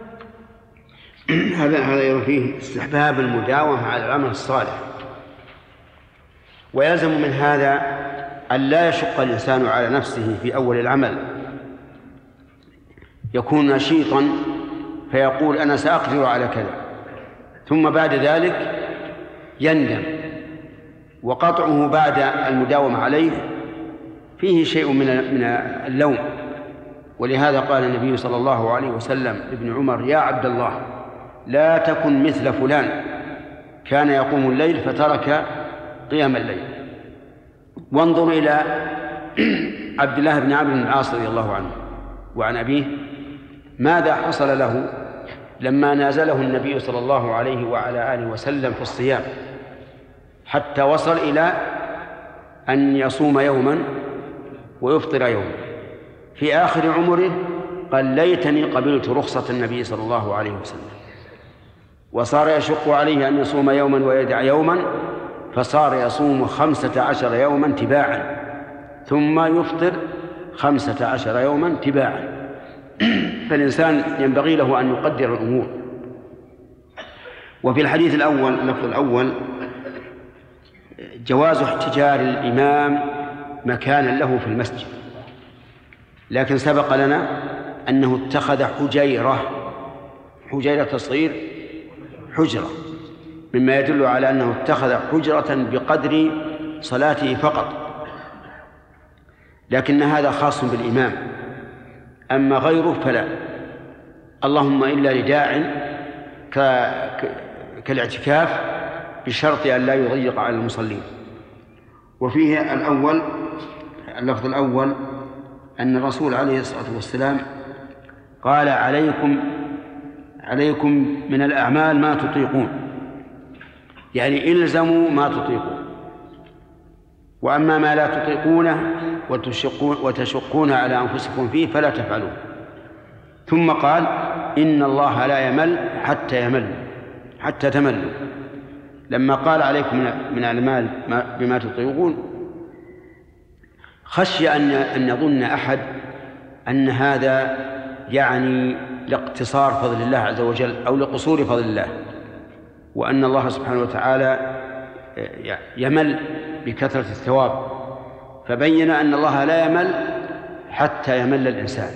هذا هذا يرى فيه استحباب المداومة على العمل الصالح، ويلزم من هذا أن لا يشق الإنسان على نفسه في أول العمل، يكون نشيطا فيقول أنا سأقدر على كذا، ثم بعد ذلك يندم، وقطعه بعد المداومة عليه فيه شيء من من اللوم. ولهذا قال النبي صلى الله عليه وسلم لابن عمر يا عبد الله لا تكن مثل فلان كان يقوم الليل فترك قيام الليل. وانظر إلى عبد الله بن عمرو بن العاص رضي الله عنه وعن أبيه ماذا حصل له لما نازله النبي صلى الله عليه وعلى آله وسلم في الصيام حتى وصل إلى أن يصوم يوما ويفطر يوما؟ في آخر عمره قال ليتني قبلت رخصة النبي صلى الله عليه وسلم، وصار يشق عليه أن يصوم يوما ويدع يوما، فصار يصوم خمسة عشر يوما تباعا ثم يفطر خمسة عشر يوما تباعا. فالإنسان ينبغي له أن يقدر الأمور. وفي الحديث الأول اللفظ الأول جواز احتجار الإمام مكانا له في المسجد، لكن سبق لنا أنه اتخذ حجيرة، حجيرة تصغير حجرة، مما يدل على أنه اتخذ حجرة بقدر صلاته فقط، لكن هذا خاص بالإمام، أما غيره فلا، اللهم إلا لداع كالاعتكاف بشرط أن لا يضيق على المصلين. وفيه الأول اللفظ الأول أن الرسول عليه الصلاة والسلام قال عليكم عليكم من الأعمال ما تطيقون، يعني إلزموا ما تطيقون، وأما ما لا تطيقونه وتشقون, وتشقون على أنفسكم فيه فلا تفعلون. ثم قال إن الله لا يمل حتى يمل حتى تملوا. لما قال عليكم من الأعمال بما تطيقون خشي أن يظن أحد أن هذا يعني لاقتصار فضل الله عز وجل أو لقصور فضل الله، وأن الله سبحانه وتعالى يمل بكثرة الثواب، فبين أن الله لا يمل حتى يمل الإنسان.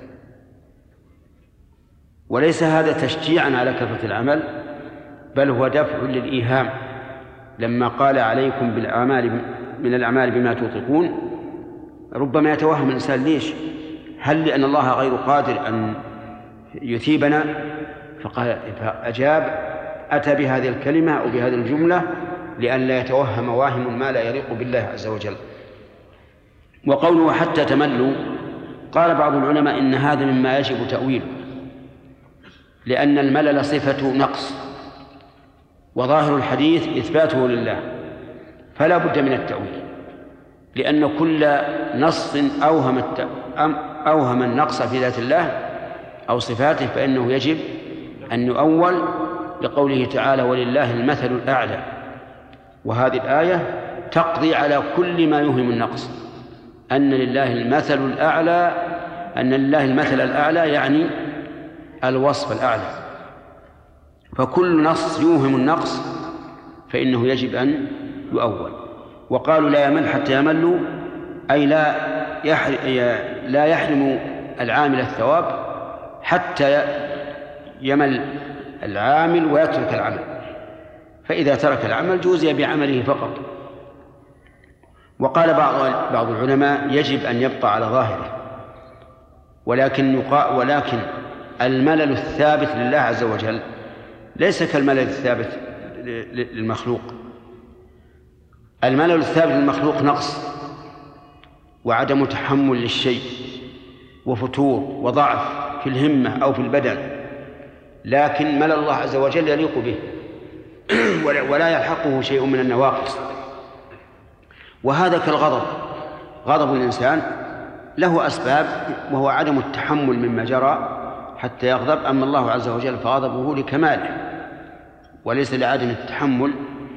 وليس هذا تشجيعا على كثرة العمل، بل هو دفع للإيهام. لما قال عليكم بالأعمال من الأعمال بما تطيقون، ربما يتوهم الإنسان ليش؟ هل لأن الله غير قادر أن يثيبنا؟ فأجاب أتى بهذه الكلمة أو بهذه الجملة لئلا يتوهم واهم ما لا يليق بالله عز وجل. وقوله حتى تملوا، قال بعض العلماء إن هذا مما يجب تأويله، لأن الملل صفة نقص، وظاهر الحديث إثباته لله، فلا بد من التأويل، لأن كل نص أوهم أوهم النقص في ذات الله أو صفاته فإنه يجب أن يؤول لقوله تعالى ولله المثل الأعلى. وهذه الآية تقضي على كل ما يوهم النقص، أن لله المثل الأعلى، أن لله المثل الأعلى يعني الوصف الأعلى، فكل نص يوهم النقص فإنه يجب أن يؤول. وقالوا لا يمل حتى يملوا، أي لا يحرم, لا يحرم العامل الثواب حتى يمل العامل ويترك العمل، فإذا ترك العمل جوزي بعمله فقط. وقال بعض بعض العلماء يجب أن يبقى على ظاهره، ولكن يقال ولكن الملل الثابت لله عز وجل ليس كالملل الثابت للمخلوق. الملل الثابت للمخلوق نقص وعدم تحمل للشيء وفتور وضعف في الهمة أو في البدن، لكن ملل الله عز وجل يليق به ولا يلحقه شيء من النواقص. وهذا كالغضب، غضب الإنسان له أسباب وهو عدم التحمل مما جرى حتى يغضب، أما الله عز وجل فغضبه لكماله وليس لعدم التحمل.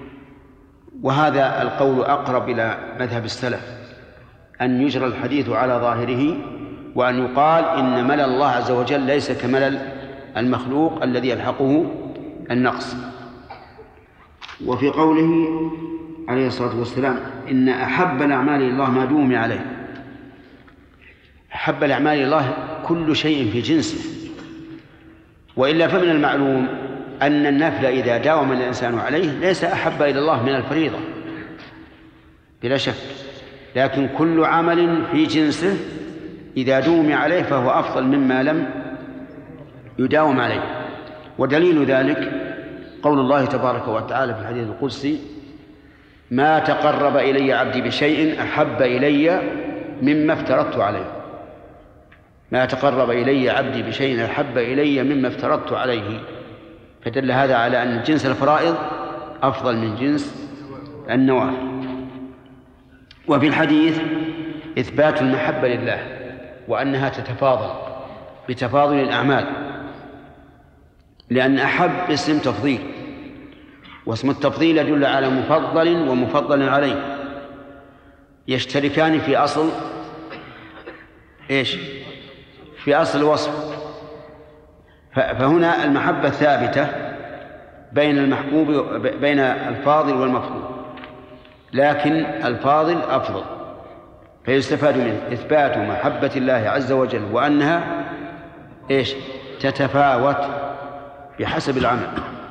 وهذا القول أقرب إلى مذهب السلف، أن يجرى الحديث على ظاهره، وأن يقال إن ملل الله عز وجل ليس كملل المخلوق الذي يلحقه النقص. وفي قوله عليه الصلاة والسلام إن أحب الأعمال الله ما دوم عليه، أحب الأعمال الله كل شيء في جنسه، وإلا فمن المعلوم أن النفل إذا داوم الإنسان عليه ليس أحب إلى الله من الفريضة بلا شك، لكن كل عمل في جنسه إذا دوم عليه فهو أفضل مما لم يداوم عليه. ودليل ذلك قول الله تبارك وتعالى في الحديث القدسي ما تقرب إلي عبدي بشيء أحب إلي مما افترضت عليه. ما تقرب إلي عبدي بشيء أحب إلي مما افترضت عليه، فدل هذا على أن جنس الفرائض أفضل من جنس النوافل. وفي الحديث إثبات المحبة لله وأنها تتفاضل بتفاضل الأعمال، لأن أحب اسم تفضيل، واسم التفضيل يدل على مفضل ومفضل عليه، يشتركان في أصل إيش؟ في أصل الوصف. فهنا المحبة ثابتة بين المحبوب بين الفاضل والمفضول، لكن الفاضل أفضل، فيستفاد منه إثبات محبة الله عز وجل وأنها إيش؟ تتفاوت بحسب العمل.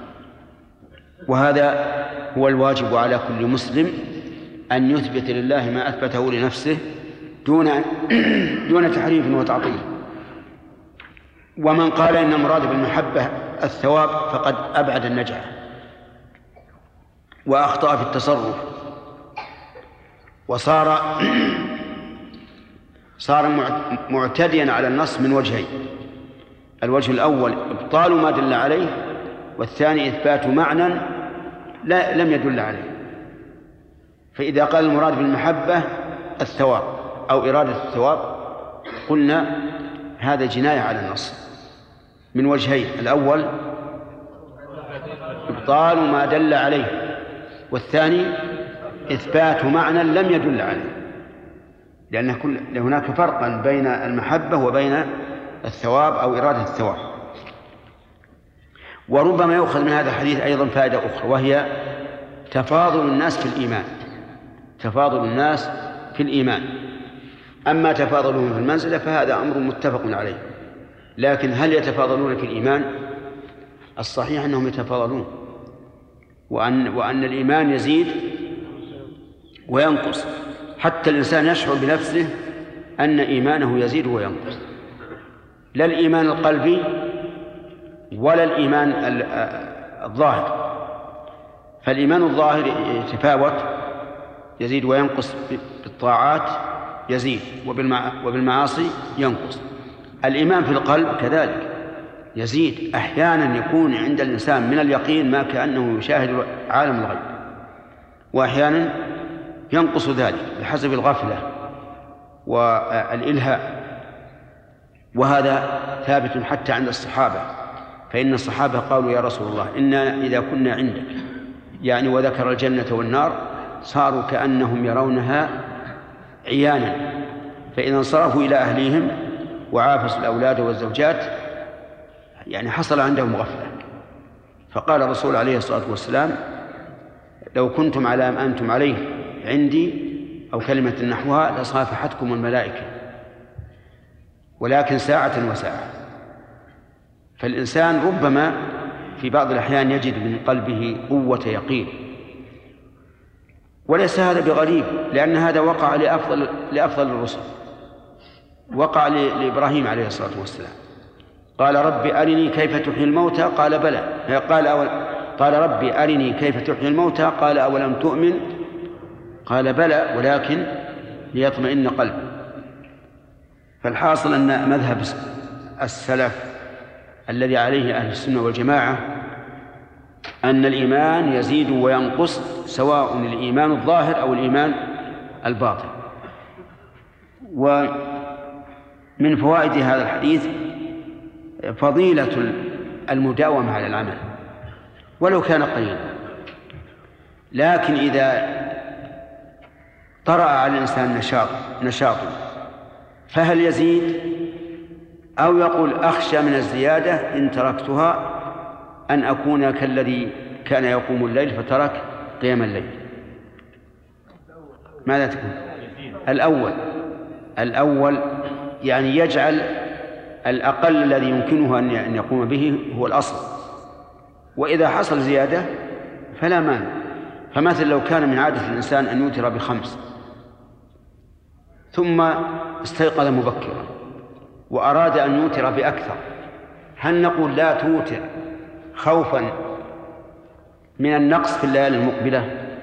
وهذا هو الواجب على كل مسلم، أن يثبت لله ما أثبته لنفسه دون دون تحريف وتعطيل. ومن قال إن المراد بالمحبة الثواب فقد أبعد النجعة وأخطأ في التصرف، وصار صار معتديا على النص من وجهين: الوجه الأول إبطال ما دل عليه، والثاني إثبات معنى لا لم يدل عليه. فإذا قال المراد بالمحبة الثواب أو إرادة الثواب قلنا هذا جناية على النص من وجهين: الأول إبطال ما دل عليه، والثاني إثبات معنى لم يدل عليه، لأن كل هناك فرقا بين المحبة وبين الثواب أو إرادة الثواب. وربما يؤخذ من هذا الحديث أيضا فائدة أخرى، وهي تفاضل الناس في الإيمان، تفاضل الناس في الإيمان. أما تفاضلهم في المنزلة فهذا أمر متفق عليه، لكن هل يتفاضلون في الإيمان؟ الصحيح أنهم يتفاضلون، وأن, وأن الإيمان يزيد وينقص، حتى الإنسان يشعر بنفسه أن إيمانه يزيد وينقص، لا الإيمان القلبي ولا الإيمان الظاهر. فالإيمان الظاهر يتفاوت، يزيد وينقص، بالطاعات يزيد وبالمعاصي ينقص. الإيمان في القلب كذلك يزيد، أحيانا يكون عند الإنسان من اليقين ما كأنه يشاهد عالم الغيب، وأحيانا ينقص ذلك بحسب الغفلة والإلهاء. وهذا ثابت حتى عند الصحابة، فإن الصحابة قالوا: يا رسول الله، إنا إذا كنا عندك، يعني وذكر الجنة والنار، صاروا كأنهم يرونها عيانا، فإذا انصرفوا إلى أهليهم وعافسوا الأولاد والزوجات يعني حصل عندهم غفلة. فقال الرسول عليه الصلاة والسلام: لو كنتم على ما أنتم عليه عندي أو كلمة نحوها لصافحتكم الملائكة، ولكن ساعة وساعة. فالإنسان ربما في بعض الأحيان يجد من قلبه قوة يقين، وليس هذا بغريب، لأن هذا وقع لأفضل, لأفضل الرسل. وقع لإبراهيم عليه الصلاة والسلام، قال: ربي أرني كيف تحيي الموتى، قال بلى. قال, أول قال ربي أرني كيف تحيي الموتى، قال أولم تؤمن، قال بلى ولكن ليطمئن قلبي. فالحاصل أن مذهب السلف الذي عليه أهل السنة والجماعة أن الإيمان يزيد وينقص، سواء الإيمان الظاهر أو الإيمان الباطن. ومن فوائد هذا الحديث فضيلة المداومة على العمل ولو كان قليلا، لكن إذا طرأ على الإنسان نشاط نشاط فهل يزيد أو يقول: أخشى من الزيادة إن تركتها أن أكون كالذي كان يقوم الليل فترك قيام الليل؟ ماذا تكون؟ الأول الأول يعني يجعل الأقل الذي يمكنه أن يقوم به هو الأصل، وإذا حصل زيادة فلا مانع. فمثلا لو كان من عادة الإنسان أن يوتر بخمس ثم استيقظ مبكرا وأراد أن يوتر بأكثر، هل نقول لا توتر خوفا من النقص في الليالي المقبلة،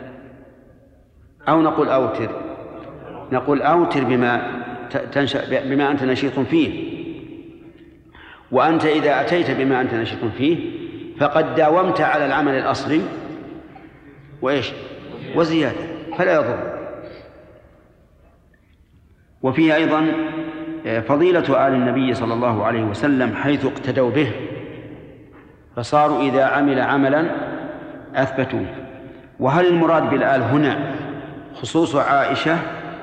أو نقول أوتر؟ نقول أوتر بما تنشأ بما أنت نشيط فيه، وأنت إذا أتيت بما أنت نشط فيه فقد داومت على العمل الأصلي وإيش وزيادة فلا يضر. وفيه أيضا فضيلة آل النبي صلى الله عليه وسلم حيث اقتدوا به فصاروا إذا عمل عملا أثبتوه. وهل المراد بالآل هنا خصوص عائشة؟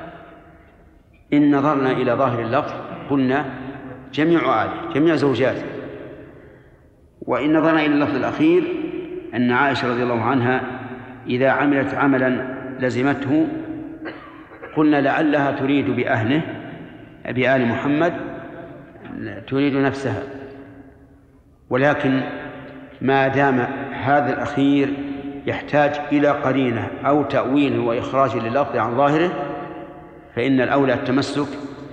إن نظرنا إلى ظاهر اللفظ قلنا جميع آله جميع زوجاته، وإن نظرنا إلى اللفظ الأخير أن عائشة رضي الله عنها إذا عملت عملا لزمته قلنا لعلها تريد بأهله بآل محمد تريد نفسها، ولكن ما دام هذا الأخير يحتاج إلى قرينة أو تأويل وإخراج لللفظ عن ظاهره فإن الأولى التمسك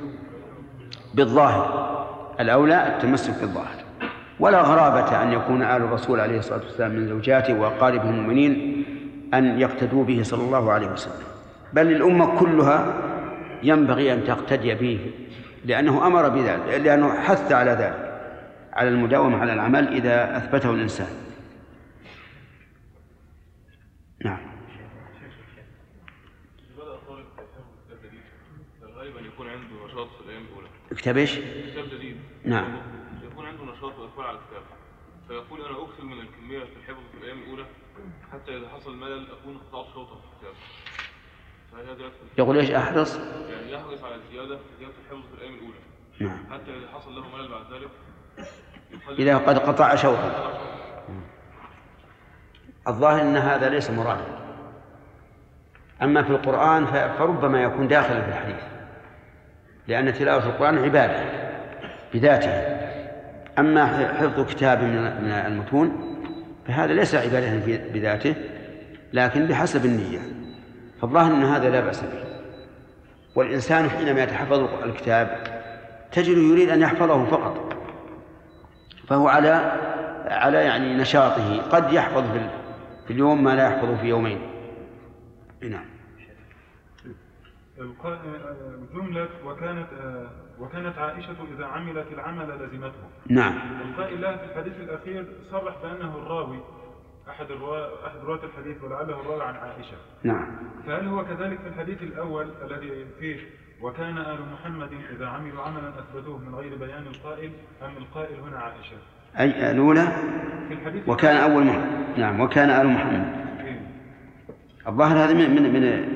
بالظاهر الأولى التمسك بالظاهر. ولا غرابة أن يكون آل الرسول عليه الصلاة والسلام من زوجاته وأقاربه المؤمنين أن يقتدوا به صلى الله عليه وسلم، بل الأمة كلها ينبغي أن تقتدي به لأنه أمر بذلك، لأنه حث على ذلك على المداومة على العمل إذا أثبته الإنسان. نعم. غالبا يكون عنده نشاط في الأيام الأولى. كتاب إيش؟ كتاب جديد. نعم. يكون عنده نشاط وإقبال على الكتاب، فيقول أنا أكثر من الكمية في الحفظ في الأيام الأولى حتى إذا حصل ملل أكون قطعت شوطا في الكتاب. يقول إيش أحرص؟ يعني يحرص على الزيادة في زيادة الحفظ في الأيام الأولى. نعم. حتى إذا حصل له ملل بعد ذلك إذا قد قطع شوطا. الظاهر أن هذا ليس مرادا. أما في القرآن فربما يكون داخلا في الحديث، لأن تلاوة القرآن عبادة بذاته. أما حفظ كتاب من المتون فهذا ليس عبادة بذاته لكن بحسب النية، فالظاهر أن هذا لا بأس به. والإنسان حينما يتحفظ الكتاب تجد يريد أن يحفظه فقط، فهو على على يعني نشاطه، قد يحفظ في اليوم ما لا يحفظه في يومين. نعم. جملة وكانت وكانت عائشة إذا عملت العمل لزمته. نعم. القائل لها في الحديث الأخير صرح بأنه الراوي أحد الرواة أحد رواة الحديث ولعله الراوي عن عائشة. نعم. فهل هو كذلك في الحديث الأول الذي فيه وكان آل محمد إذا عملوا عملا أثبتوه من غير بيان القائل، أم القائل هنا عائشة؟ أي الأولى وكان أول محمد. نعم. وكان آل محمد. إيه؟ الظاهر هذا من من من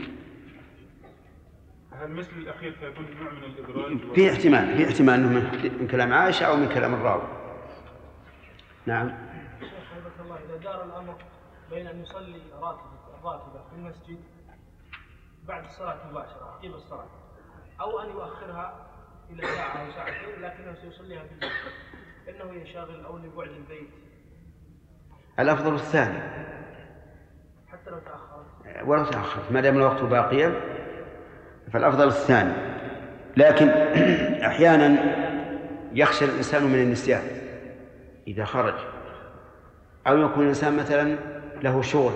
هل مثل الأخير فيكون نوع من الإدراج؟ في احتمال في احتمال أنه من كلام عائشة أو من كلام الراوي. نعم. شيخ الله إذا دار الأمر بين أن يصلي راتبة الراتبة في المسجد بعد الصلاة مباشرة عقب الصلاة، أو أن يؤخرها إلى ساعة أو ساعتين لكنه سيصليها في البيت، إنه ينشغل أو لبعد البيت. الأفضل الثاني حتى لو تأخرت ولو تأخرت ما دام الوقت باقيا فالأفضل الثاني. لكن أحيانا يخشى الإنسان من النسيان إذا خرج، أو يكون الإنسان مثلا له شغل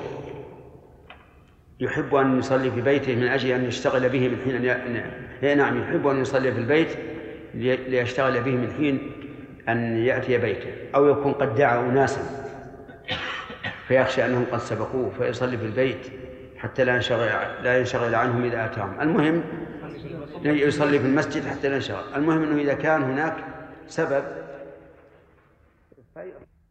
يحب أن يصلي في بيته من أجل أن يشتغل به من حين أن نعم يحب أن يصلي في البيت ليشتغل به من حين أن يأتي بيته، أو يكون قد دعا أناسا فيخشى أنهم قد سبقوه فيصلي في البيت حتى لا ينشغل لا ينشغل عنهم إذا أتاهم. المهم يصلي في المسجد حتى لا ينشغل. المهم أنه إذا كان هناك سبب